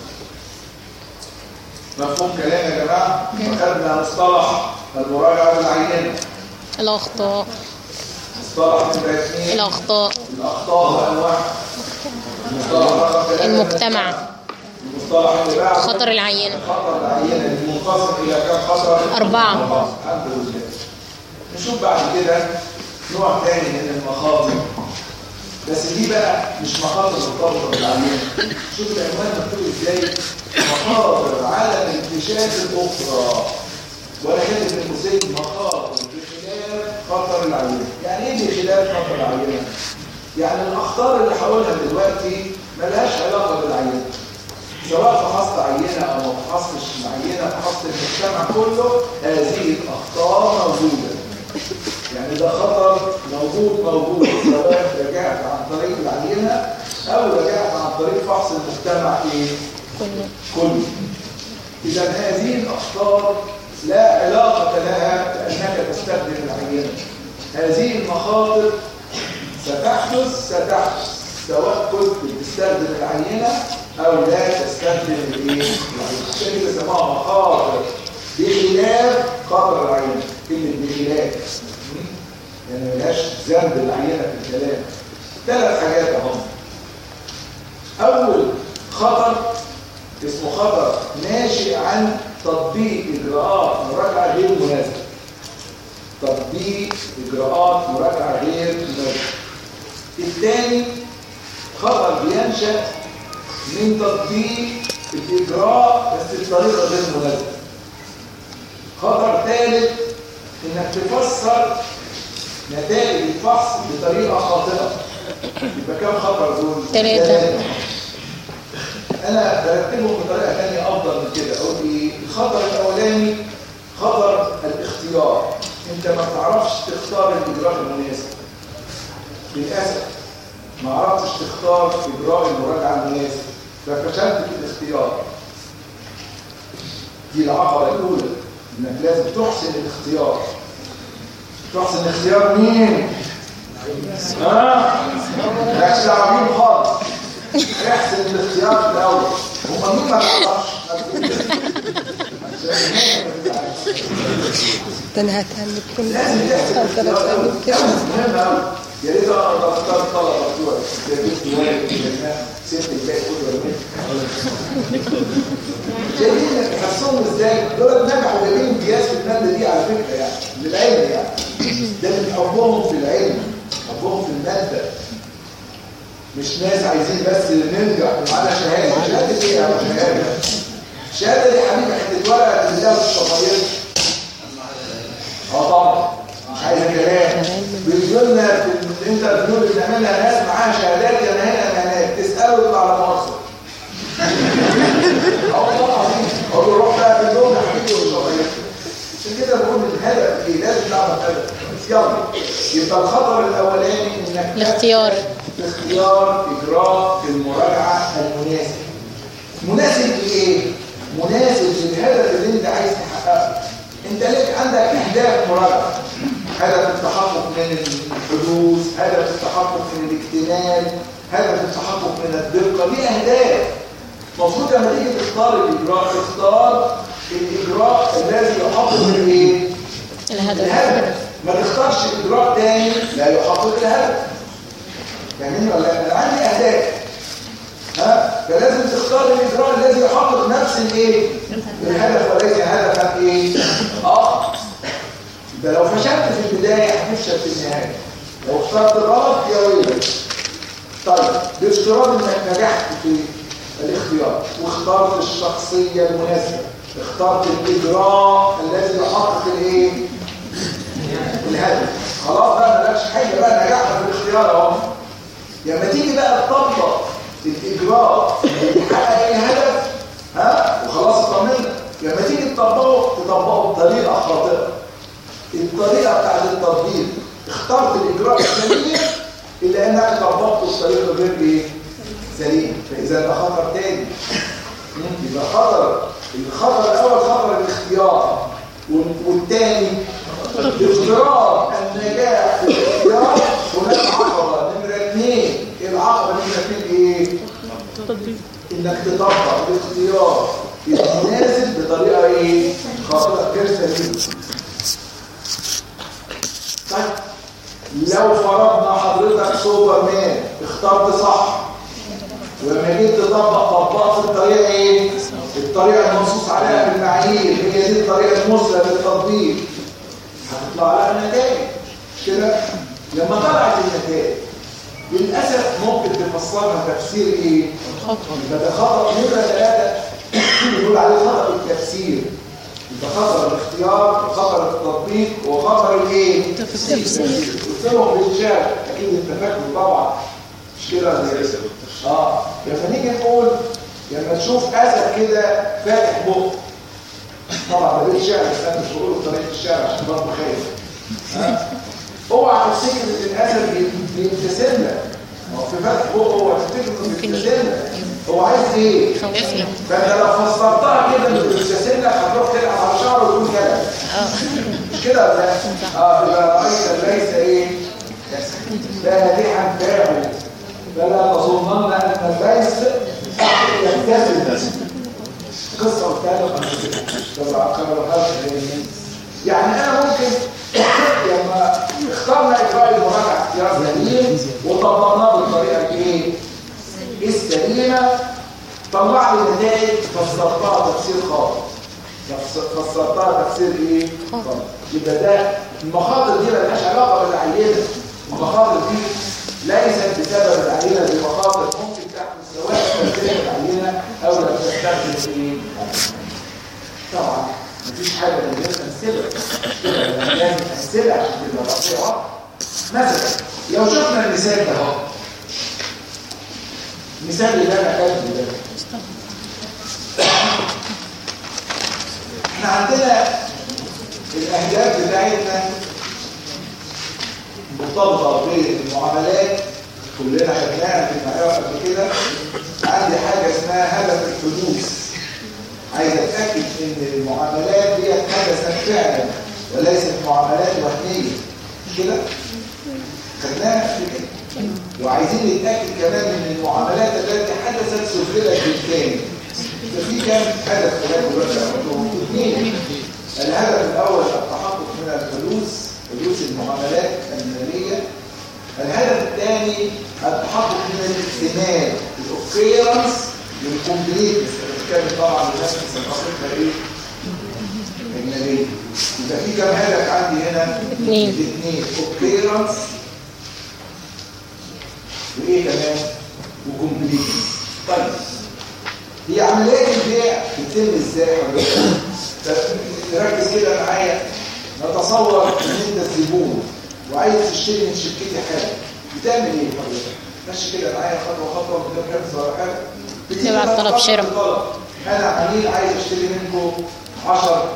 مفهوم كلام يا جماعه؟ اخذنا مصطلح المراجعه بالعينه، الاخطاء، مصطلح نمرة 2 الاخطاء، الاخطاء انواع، المصطلح رقم 3 المجتمع، المصطلح اللي بعده خطر العينه، خطر العينه المنقسم الى كم خطر؟ 4. الحمد لله. نشوف بعد كده نوع ثاني من المخاطر، بس دي بقى مش مخاطر مرتبطه بالعينه. شوف العنوان مكتوب ازاي، مخاطر على الانتشار الاخرى، وانا كاتب في المسجد مخاطر بخلاف خطر العينه. يعني ايه بخلاف خطر العينه؟ يعني الاخطار اللي هقولها دلوقتي ملهاش علاقه بالعينه، سواء فحصت عينه او ما فحصتش العينه، فحصت المجتمع كله، هذه الاخطار موجوده. يعني ده خطر موجود سواء رجعت عن طريق العينه او رجعت عن طريق فحص المجتمع كله. اذا هذه الاخطار لا علاقه لها بانك تستخدم العينه. هذه المخاطر ستحدث سواء كنت بتستخدم العينه او لا تستخدم العينه. عشان كده سموها مخاطر بخلاف خطر العينه. كلمه بخلاف يعني ملهاش ذنب العينه في الكلام. 3 حاجات اهم. اول خطر اسمه خطر ناشئ عن تطبيق اجراءات مراجعه غير مناسبه. تطبيق اجراءات مراجعه غير مناسبه. الثاني خطر بينشأ من تطبيق الاجراء بس بطريقه غير مناسبه. خطر ثالث انك تفسر نتائج الفحص بطريقه خاطئه. يبقى كم خطر دول؟ 3. انا برتبهم بطريقه ثانيه افضل من كده. اقول ايه؟ الخطر الاولاني خطر الاختيار. انت ما بتعرفش تختار الاجراء المناسب. للاسف ما عرفتش تختار اجراء المراجعه المناسب ففشلت في الاختيار. دي العقبه الاولى، انك لازم تحسن الاختيار. تحسن اختيار مين؟ مالكش دعوه بيهم خالص. احسن الاختيار الاول. هم مين ما تعرفش؟ انا هتهنب كل لازم تحسن الاختيار مهم قوي. يا ريت انا اختار الطلبه بتوعي يا ريت واحد ست الباقي كله جايين تحسهم ازاي؟ دول نجحوا جايبين امتياز في الماده دي على فكره، يعني للعلم، يعني ده من حبهم في العلم، حبهم في الماده. مش ناس عايزين بس ننجح ومعانا شهاده. شهاده ايه يا شهاده؟ الشهاده دي حبيبي حته ورقه تديها للصفايات. طبعا مش عايز كلام. بيقول لنا في الانترفيو اللي بنعملها ناس معاها شهادات يا هنا هناك تساله يطلع على مؤاخذه. والله العظيم اقول له روح بقى في اليوم يا حبيبي والصفايات. عشان كده بقول الهدف ايه؟ لازم تعرف هدف. يلا يبقى الخطر الاولاني انك الاختيار اجراء المراجعه المناسب. مناسب لايه؟ مناسب للهدف اللي انت عايز تحققه. انت ليك عندك اهداف مراجعه، هدف التحقق من الحدوث، هدف التحقق من الاكتمال، هدف التحقق من الدقه. دي اهداف. المفروض لما تيجي تختار الاجراء تختار الاجراء الذي يحقق الايه؟ الهدف. ما تختارش اجراء تاني لا يحقق الهدف. فاهمين ولا انا عندي اهداف؟ فلازم تختار الاجراء الذي يحقق نفس الايه؟ الهدف وليس هدفا ايه؟ يبقى لو فشلت في البدايه هتفشل في النهايه. لو اخترت غلط يا ويلك. طيب بافتراض انك نجحت في الاختيار واخترت الشخصيه المناسبه، اخترت الاجراء الذي يحقق الايه؟ الهدف. خلاص بقى مالكش حاجه بقى، نجحت في الاختيار اهو. لما تيجي بقى تطبق الاجراء اللي يحقق الهدف وخلاص اطمنا. لما تيجي تطبقه بطريقه خاطئه، الطريقه بتاعت التطبيق اخترت الاجراء السليم الا انك طبقته بطريقه غير ايه؟ سليم، فاذا ده خطر تاني. يبقى الخطر الاول خطر الاختيار، والثاني افتراض النجاح في الاختيار. هناك عقبه نمره 2. العقبه نمره 2 ايه؟ انك تطبق الاختيار المناسب بطريقه ايه؟ خاطئه غير سليمه. طيب لو فرضنا حضرتك سوبرمان اخترت صح، ولما جيت طبقت الطريقه ايه؟ الطريقه المنصوص عليها بالمعايير، هي دي الطريقه المثلى للتطبيق، هتطلع لها نتائج كده. لما طلعت النتائج للاسف ممكن تفسرها تفسير ايه؟ خطأ. ده خطأ نمرة 3 بيقول عليه خطأ التفسير. يبقى خطر الاختيار وخطر التطبيق وخطر الايه؟ التفسير. قلت لهم بالشارع اكيد انت فاكره طبعا، مش كده ولا ايه؟ لما نيجي نقول لما تشوف اسد كده فاتح بقه، طبعا ده بالشارع بس انا مش بقوله بطريقه الشارع عشان برضه خايف. اوعى تفتكر ان الاسد بيبتسم لك، هو في فتح بقه هو تفتكر انه بيبتسم لك، هو عايز ايه؟ فانت لو فسرتها كده انه بيبتسم لك هتروح تلعب على شعره وتقول كده. مش كده ولا اذا رايت ليس ايه؟ فاتحا فاعل فلا تظنن ان الليس يبتسم. قصه قلتها يعني انا ممكن لما اخترنا اجراء المراجعه اختيار سليم وطبقناه بالطريقه الايه؟ السليمه، طلع لي نتائج فسرتها تفسير خاطئ. فسرتها تفسير ايه؟ خاطئ. يبقى ده المخاطر دي مالهاش علاقه بالعينه. المخاطر دي ليست بسبب العينه، دي مخاطر ممكن تحدث سواء تستخدم العينه او لا تستخدم ايه؟ طبعا مفيش حاجه من غير امثله، لازم امثله عشان تبقى تقطيع واضح. مثلا لو شفنا المثال ده اهو، المثال اللي انا كاتبه ده، احنا عندنا الاهداف بتاعتنا مرتبطه بالمعاملات، كلنا خدناها في المعيار قبل كده. عندي حاجه اسمها هدف الحدوث، عايز اتاكد ان المعاملات دي حدثت فعلا وليست معاملات وهميه، مش كده؟ خدناها في كده. وعايزين نتاكد كمان ان المعاملات التي حدثت سجلت بالكامل. ففي كام هدف ثلاثه دلوقتي؟ 2. الهدف الاول التحقق من حدوث المعاملات الماليه. الهدف الثاني التحقق من الاكتمال، الاوكيرنس والكومبليتنس. بنتكلم طبعا الناس ثقافتها ايه؟ اجنبيه. يبقى في كام هدف عندي هنا؟ 2. اوكيرنس وايه كمان؟ وكومبليتنس. طيب هي عمليات البيع بتتم ازاي حضرتك؟ ركز كده معايا. نتصور ان انت الزبون وعايز تشتري من شركتي حاجه، بتعمل ايه حضرتك؟ ماشي كده معايا خطوه من غير كلام ولا حاجه. بتبعت طلب شراء. انا عميل عايز اشتري منكم 10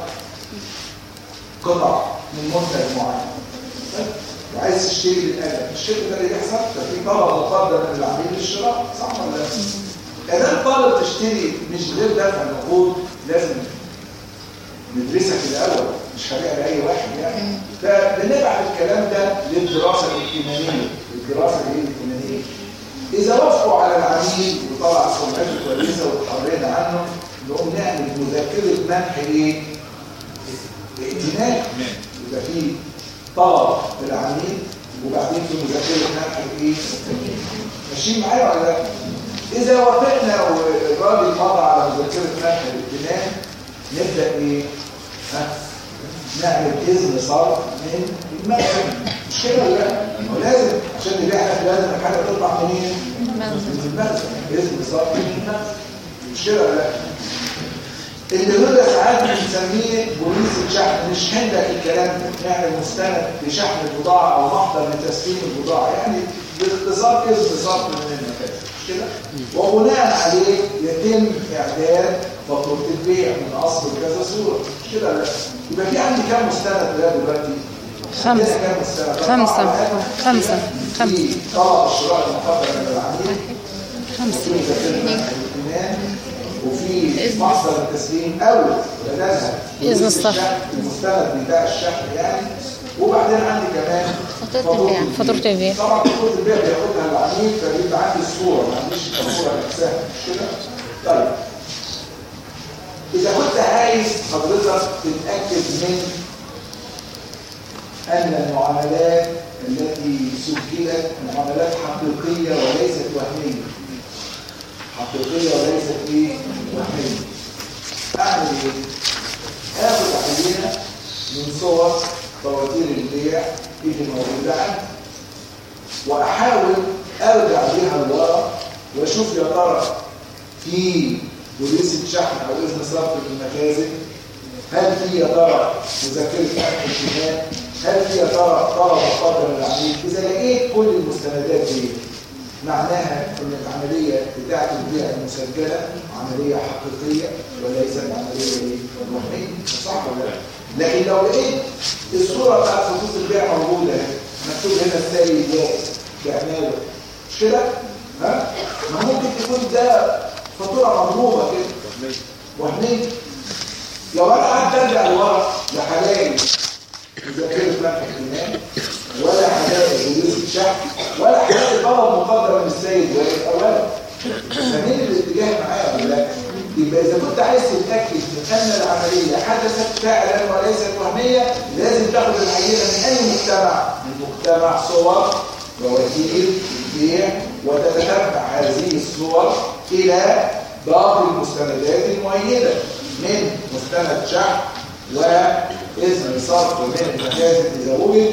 قطع من منتج معين، وعايز تشتري بالاجل. الشيء ده اللي بيحصل ففي طلب مقدم من العميل للشراء، صح ولا لا؟ اذا طالب تشتري مش غير دفع النقود، لازم ندرسها في الاول، مش هبيع لاي واحد يعني. فبنبعت الكلام ده للدراسه الائتمانيه. الدراسه الائتمانيه اذا وافقوا على العميل وطلع سمعته كويسه واتحرينا عنه، نقوم نعمل مذكره منح ايه؟ ائتمان. يبقى في طلب للعميل وبعدين في مذكره منح ايه؟ ماشيين معايا ولا لا؟ اذا وافقنا والراجل مضى على مذكره منح الائتمان، نبدا ايه؟ نعمل إذن صرف من المخزن. مش كده ولا لا؟ ولازم عشان نبيع لازم الحاجة تطلع منين؟ من المخزن. إذن صرف من المخزن. مش كده ولا لا؟ اللي ده ساعات بنسميه بوليس الشحن. مش عندك الكلام ده، نعمل مستند لشحن البضاعة أو محضر لتسليم البضاعة، يعني باختصار إذن صرف من المخازن. مش كده؟ وبناء عليه يتم إعداد فاتورة البيع من أصل كذا صورة. مش كده ولا لا؟ يبقى في عندي كام مستند دلوقتي؟ 5. في طلب الشراء المقدم من العميل 5 وفي محضر التسليم او بدلها إذن الصرف المستند بتاع الشحن يعني. وبعدين عندي كمان فاتورة البيع. طبعا فاتورة البيع بياخدها العميل، فبيبقى عندي الصورة، ما عنديش الصورة نفسها. مش كده؟ طيب إذا كنت عايز حضرتك تتأكد من أن المعاملات التي سجلت معاملات حقيقية وليست وهمية، حقيقية وليست وهمية، أعمل إيه؟ آخذ عينة من صور فواتير البيع اللي موجودة عندي، وأحاول أرجع بها لورا وأشوف يا ترى في بوليس شحن أو إذن صرف في المخازن، هل في يا ترى مذكرة حق الشمال، هل في يا ترى طلب مقدم العميل. إذا لقيت كل المستندات دي معناها ان العمليه بتاعه البيع المسجله عمليه حقيقيه وليست عمليه وهميه. صح ولا لا؟ لكن لو لقيت الصوره بتاعت خطوط البيع موجوده مكتوب هنا الساري بعناوه، مش كده؟ ها؟ ما ممكن تكون ده فاتوره مضروبه كده وهميه. لو انا قعدت ارجع لورا لا هلاقي مذكره فتح الايمان ولا هلاقي بوليس الشحن ولا هلاقي طلب مقدم من السيد اولا. فمين الاتجاه معايا ولا لا؟ يبقى اذا كنت عايز تتاكد من ان العمليه حدثت فعلا وليست وهميه، لازم تاخد العينه من اي مجتمع؟ من مجتمع صور فواتير البيع، وتتتبع هذه الصور الى باقي المستندات المؤيده من مستند شحن وإذن صرف من المخازن إذا وجد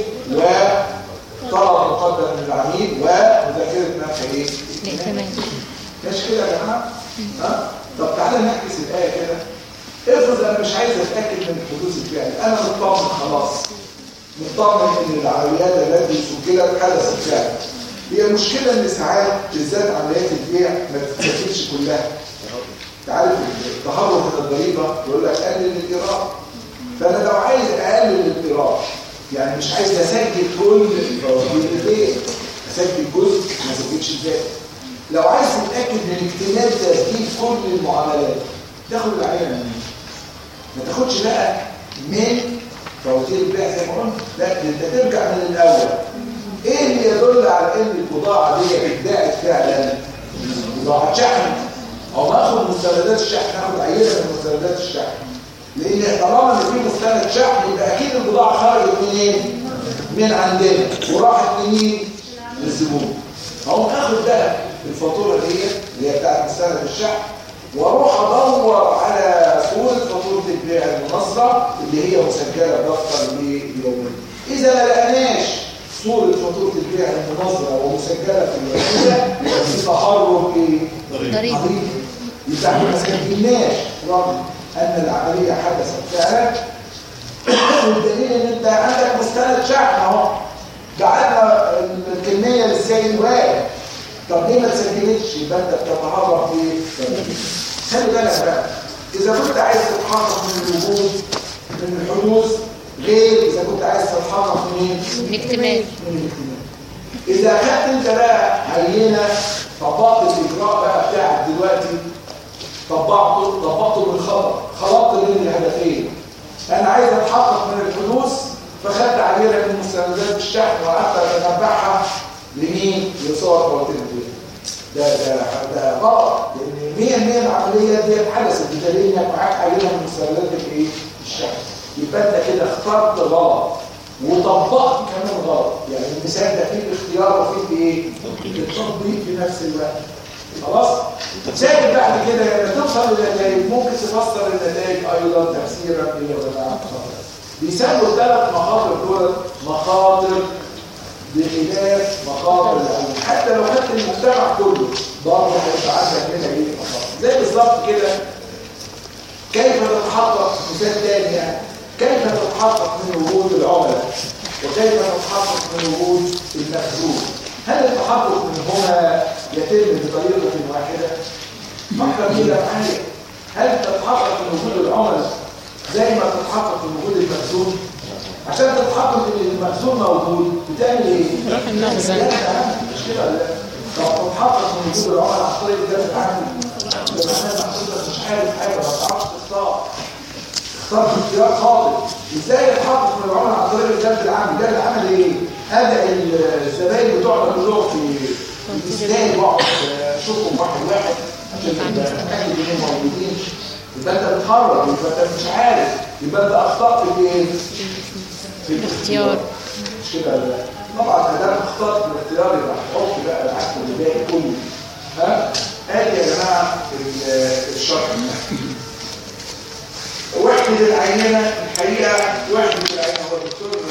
وطلب مقدم من العميل ومذكرة نفع تمام. مش كده يا جماعة؟ ها؟ طب تعالى نعكس الآية كده. افرض أنا مش عايز أتأكد من حدوث الفعل، أنا مطمن خلاص، مطمن إن العمليات التي سجلت حدثت فعلا. هي المشكلة إن ساعات بالذات عمليات البيع ما تتسجلش كلها. تعرف التهرب من الضريبة يقول لك قلل الإيراد. فأنا لو عايز أقلل الإيراد، يعني مش عايز أسجل كل فواتير البيع، أسجل جزء ما أسجلش الباقي. لو عايز تتأكد من اكتمال تسجيل كل المعاملات، تاخد العينة منين؟ ما تاخدش بقى من فواتير البيع زي ما قلنا، لا انت ترجع من الأول. إيه اللي يدل على إن البضاعة دي اتباعت فعلا؟ بضاعة شحن. أو ناخد مستندات الشحن، ناخد عينة من مستندات الشحن. لأن طالما إن في مستند شحن يبقى أكيد البضاعة خرجت منين؟ من عندنا وراحت لمين؟ للزبون. أقوم آخد بقى الفاتورة دي اللي هي بتاعت مستند الشحن وأروح أدور على صورة فاتورة البيع المنظم اللي هي مسجلة بدفتر اليومين. إذا ما لقيناش صورة فاتورة البيع المنظمة ومسجلة في الوحدة يبقى في تهرب ضريبي. يبقى احنا ما سجلناش رغم ان العمليه حدثت فعلا. والدليل ان انت عندك مستند شحن اهو، بعتنا الكميه للسيد واقف. طب ليه ما تسجلتش؟ يبقى انت بتتهرب في خلي بالك بقى، اذا كنت عايز تتحقق من الوجود من الحدوث غير اذا كنت عايز تتحقق من الاكتمال. اذا اخذت انت بقى عينه طبقت الاجراء بقى بتاعك دلوقتي، طبقته بالخطأ، خلطت بين الهدفين. انا عايز اتحقق من الحدوث فخدت عينه من مستندات الشحن وقعدت اتبعها لمين؟ لصور فواتير البيع. ده غلط، لان 100% العمليه دي حدثت بدليل انك معاك عينه من مستندات الشحن. يبقى انت كده اخترت غلط وطبقت كمان غلط. يعني المثال ده فيه الاختيار وفيه التطبيق في نفس الوقت. خلاص؟ ساكت بعد كده لما توصل للنتائج ممكن تفسر النتائج ايضا تفسيرا الى جماعه. بيسموا الثلاث مخاطر دول مخاطر بخلاف مخاطر العين. حتى لو خدت المجتمع كله برضه هيبقى عندك منها ايه مخاطر. زي بالظبط كده كيف تتحقق مثال ثاني يعني كيف تتحقق من وجود العملاء وكيف تتحقق من وجود المخزون. هل التحقق منهما يتم بطريقه واحده؟ فكر كده معايا. هل تتحقق من وجود العملاء زي ما تتحقق من وجود المخزون؟ عشان تتحقق ان المخزون موجود بتعمل ايه؟ روح المخزن. مش كده ولا لا؟ لو تتحقق من وجود العملاء عن طريق الجهاز العامل لما انا مش عارف حاجه ما تعرفش تختار اختيار خاطئ. ازاي يتحقق من العملاء عن طريق الجهاز العامل؟ الجهاز العامل ايه؟ ادعي الزباين بتوعنا كلهم في ازاي واقعد اشوفهم واحد واحد عشان الحاجات اللي موجودين. يبقى انت بتخرج، يبقى انت مش عارف، يبقى انت اخطات في ايه؟ في الاختيار. مش كده ولا لا؟ طبعا ادام اخطات في الاختيار يبقى هتحط بقى العكس اللي باقي كله. ها؟ ادي يا جماعه الشرح بتاعي. وحده العينه الحقيقه وحده العينه هو الدكتور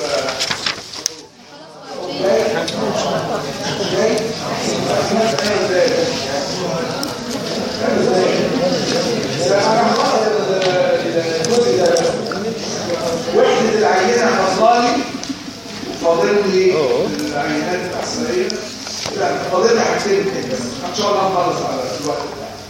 وحدة العينة حصالي وفاضل لي العينات الأحصائية. لا فاضل لي حاجتين كده بس إن شاء الله نخلص على الوقت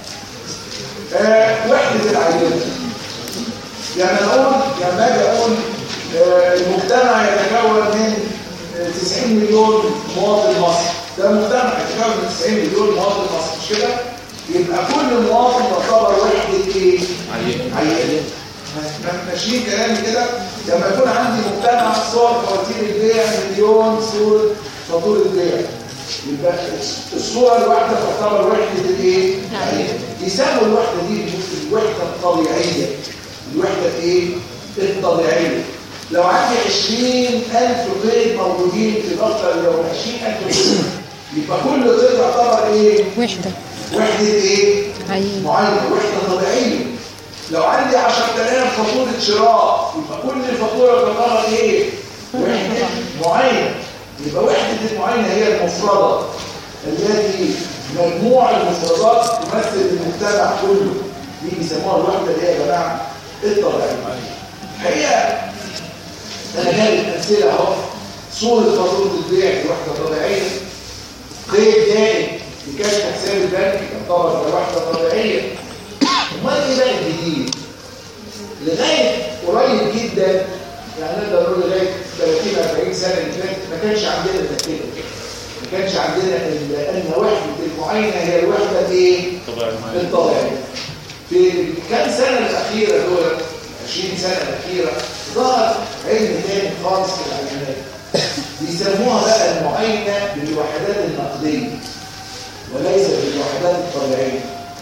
بتاعي. وحدة العينة يعني لما أجي أقول المجتمع يتكون من 90 مليون مواطن مصري. ده مجتمع يتكون من 90 مليون مواطن مصري مش كده؟ يبقى كل مواطن يعتبر وحدة ايه؟ عينة. ماشيين كلامي كده. لما يكون عندي مجتمع صور فواتير البيع مليون صورة فاتورة بيع يبقى الصورة الواحدة تعتبر وحدة الايه؟ عينة. يسموا الوحدة دي الوحدة الطبيعية. الوحدة ايه؟ الطبيعية. لو عندي 20,000 قيد موجودين في الأكثر لو 20,000 قيد يبقى كل قيد يعتبر ايه؟ وحدة ايه؟ معينة. وحدة طبيعية. لو عندي 10,000 فاتورة شراء يبقى كل الفاتورة تعتبر ايه؟ وحدة معينة. يبقى وحدة المعينة هي المفردة التي مجموع المفردات تمثل المجتمع كله. دي بيسموها الوحدة اللي هي يا جماعة الطبيعية. الحقيقة أنا جايب أمثلة أهو. صورة فاتورة البيع وحدة طبيعية. قيد دائم في كشف حساب البنك يعتبر كوحدة طبيعية. امال ايه بقى الجديد؟ لغاية قريب جدا يعني نقدر نقول لغاية 30-40 سنة اللي فاتت ما كانش عندنا كده. ما كانش عندنا أن وحدة المعاينة هي الوحدة الايه؟ الطبيعية. في كام سنة الأخيرة دول 20 سنة الأخيرة ظهر علم تاني خالص في العينات بيسموها بقى المعاينة بالوحدات النقدية وليس بالوحدات الطبيعية.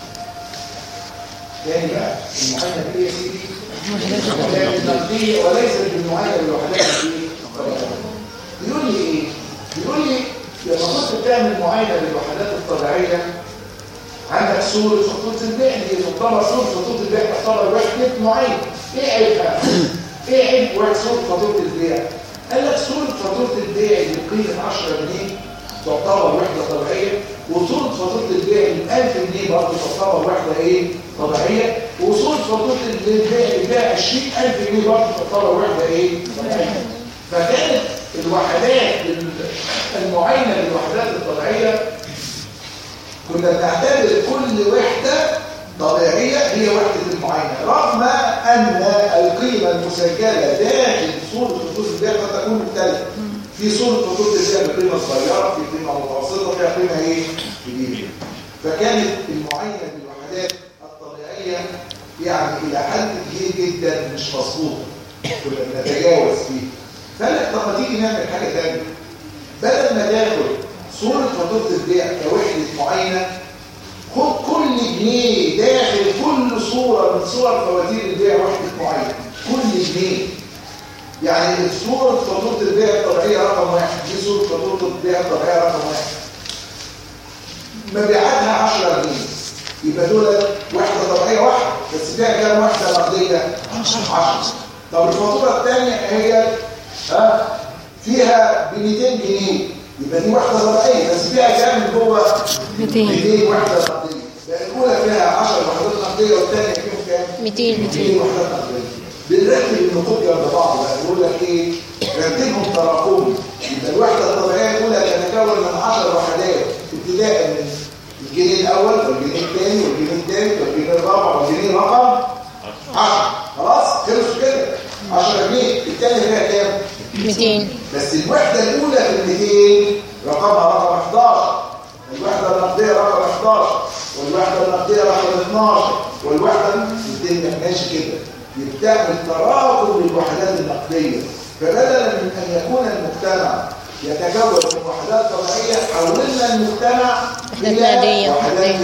تاني بقى المعاينة ايه يا سيدي؟ الوحدات النقدية وليس بالمعاينة بالوحدات الطبيعية. بيقول لي ايه؟ بيقول لي لما كنت بتعمل معاينة بالوحدات الطبيعية عندك صورة خطوط البيع دي تعتبر صورة خطوط البيع تعتبر وحدة معينة. ايه عيبها؟ ايه عيب واحد صورة فاتورة البيع؟ قال لك صورة فاتورة البيع اللي بقيمة 10 جنيه تعتبر وحدة طبيعية، وصورة فاتورة البيع اللي 1000 جنيه برضه تعتبر وحدة ايه؟ طبيعية، وصورة فاتورة البيع اللي فيها 20,000 جنيه برضه تعتبر وحدة ايه؟ طبيعية. فكانت الوحدات المعينة للوحدات الطبيعية كنا بنعتبر كل وحدة طبيعية هي وحدة المعاينة، رغم أن القيمة المسجلة داخل صورة خطوط البيع قد تكون مختلفة. في صورة خطوط البيع بقيمة صغيرة، في قيمة متوسطة، فيها قيمة ايه؟ كبيرة. فكانت المعاينة بالوحدات الطبيعية يعني إلى حد كبير جدا مش مظبوطة، كنا بنتجاوز فيه. فقالك طب ما تيجي نعمل حاجة تانية، بدل ما تاخد صورة فاتورة البيع كوحدة معاينة، خد كل جنيه داخل كل صورة من صور فواتير البيع وحدة معينة. كل جنيه يعني صورة فاتورة البيع الطبيعية رقم 1، دي صورة فاتورة البيع الطبيعية رقم 1، مبيعاتها 10 جنيه، يبقى دول وحدة طبيعية واحدة بس فيها كام وحدة نقدية؟ 10. طب الفاتوره الثانيه هي فيها ب 200 جنيه، يبقى دي وحده طبيعيه بس فيها كام من جوه؟ 200 وحده نقديه. يعني الاولى فيها 10 وحدات نقديه والثانيه فيهم كام؟ 200 وحدات نقديه. بنرتب النقود جنب بعض بقى، يقول لك ايه؟ رتبهم تراكمي. يبقى الوحده الطبيعيه الاولى تتكون من 10 وحدات ابتداء من الجنيه الاول والجنيه الثاني والجنيه الثالث والجنيه الرابع والجنيه رقم 10. خلاص خلصوا كده. 10 جنيه. الثانيه فيها كام؟ 200. بس الوحده الاولى في ال 200 رقمها رقم 11، الوحده النقديه رقم 11، والوحده النقديه رقم 12، والوحده الدنيا ماشي كده. بتعمل تراكم للوحدات النقديه. فبدلا من ان يكون المجتمع يتكون من وحدات طبيعيه، حولنا المجتمع الى وحدات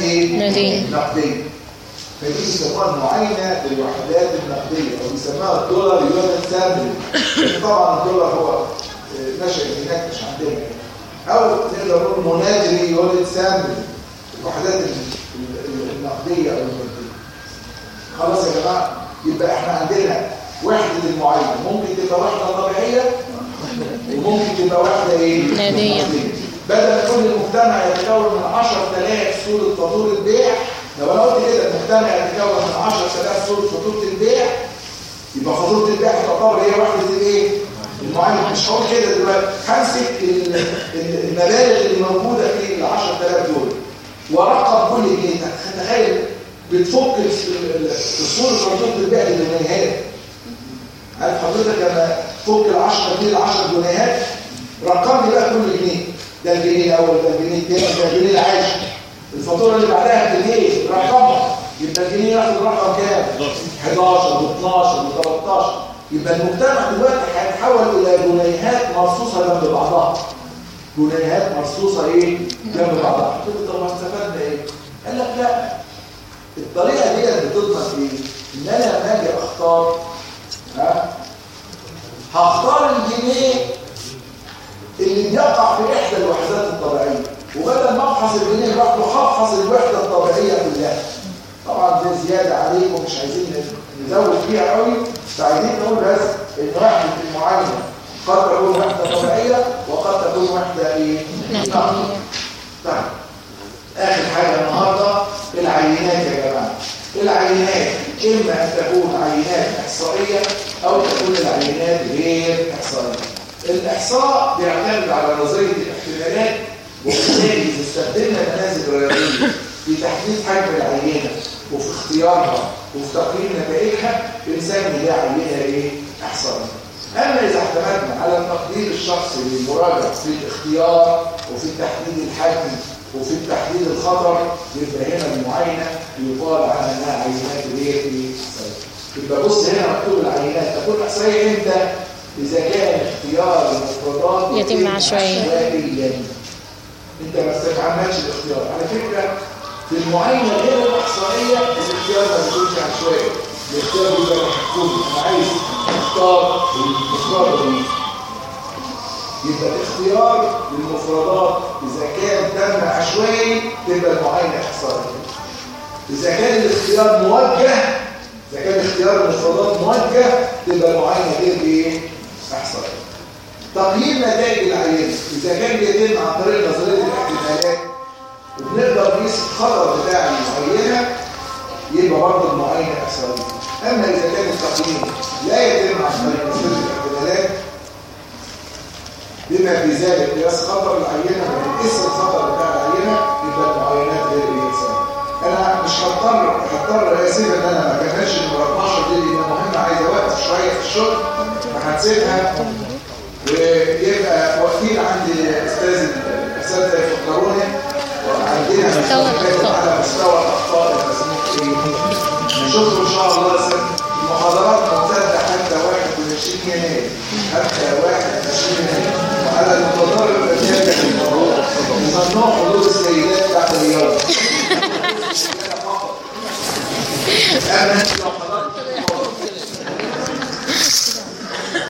نقديه. فدي بيسموها المعاينه للوحدات النقديه، او بيسموها الدولار يونت سامبل. طبعا الدولار هو نشأ هناك مش عندنا، او نقدر نقول موناتري يونت سامبل، الوحدات النقديه او النقديه. خلاص يا جماعه، يبقى احنا عندنا وحده المعاينه ممكن تبقى وحده طبيعيه وممكن تبقى وحده ايه؟ نقديه. بدل كل المجتمع يتكون من 10,000 صوره فاتوره بيع، لو انا قلت كده المجتمع يتكون من 10,000 صوره فاتوره البيع، يبقى فاتوره البيع تعتبر هي وحده الايه؟ المعاينه. مش هقول كده دلوقتي، همسك المبالغ اللي موجوده في ال 10,000 دول ورقم كل جنيه. تخيل بتفك الصوره فاتوره البيع للجنيهات. عارف حضرتك لما تفك ال 10 جنيه ل 10 جنيهات، رقم لي بقى كل جنيه، ده الجنيه الاول، ده الجنيه الثاني، ده الجنيه العاشر. الفاتوره اللي بعدها الجنيه رقمها، يبقى الجنيه ياخد رقم كام؟ 11 و12 و13. يبقى المجتمع دلوقتي هيتحول الى جنيهات مرصوصه جنب بعضها. جنيهات مرصوصه ايه؟ جنب بعضها. طب ما استفدنا ايه؟ قال لك لا، الطريقه دي بتضمن ايه؟ ان انا لما اجي اختار هختار الجنيه اللي بيقع في احدى الوحدات الطبيعيه، وبدل ما افحص الجنيه لوحده هفحص الوحده الطبيعيه كلها. طبعا دي زياده عليكم مش عايزين نزود فيها قوي، فعايزين نقول بس ان وحده المعاينه قد تكون وحده طبيعيه وقد تكون وحده ايه؟ نقديه. طيب اخر حاجه النهارده العينات يا جماعه. العينات اما ان تكون عينات احصائيه او تكون العينات غير احصائيه. الاحصاء بيعتمد على نظريه الاحتمالات، وبالتالي استخدمنا نماذج رياضيه في تحديد حجم العينه وفي اختيارها وفي تقييم نتائجها، بنسمي دي عينه ايه؟ احصائيه. اما اذا اعتمدنا على التقدير الشخصي للمراجع في الاختيار وفي تحديد الحجم وفي التحديد الخطر، يبقى هنا المعاينه يقال عنها انها عينات غير احصائيه. يبقى بص هنا مكتوب العينات تكون احصائيه امتى؟ اذا كان اختيار المفردات يتم عشوائيا. انت ما استفعلناش الاختيار. على فكره في المعاينه غير الاحصائيه الاختيار ما بيكونش عشوائي، الاختيار بيبقى محكوم. انا عايز اختار المفرد، يبقى الاختيار للمفردات اذا كان تم عشوائي تبقى المعاينه احصائيه. اذا كان الاختيار موجه، اذا كان اختيار المفردات موجه تبقى المعاينه غير ايه؟ احصائيه. تقييم نتائج العينه اذا كان بيتم عن طريق نظريه الاحتمالات وبنقدر نقيس الخطر بتاع العينه، يبقى برضه المعاينه احصائيه. اما اذا كان التقييم لا يتم عن طريق نظريه الاحتمالات بما في ذلك قياس خطر العينه ونقيس الخطر بتاع العينه، يبقى المعاينات غير احصائيه. انا مش هضطر اسيب ان انا ما كملش ال 14 دي لانها مهمه، عايزه وقت شويه في الشغل، فهنسيبها ويبقى واقفين عند الاساتذه يفكروني وعندنا على مستوى الاخطاء المسموح به. نشوفكم ان شاء الله المحاضرات ممتده حتى 21 يناير.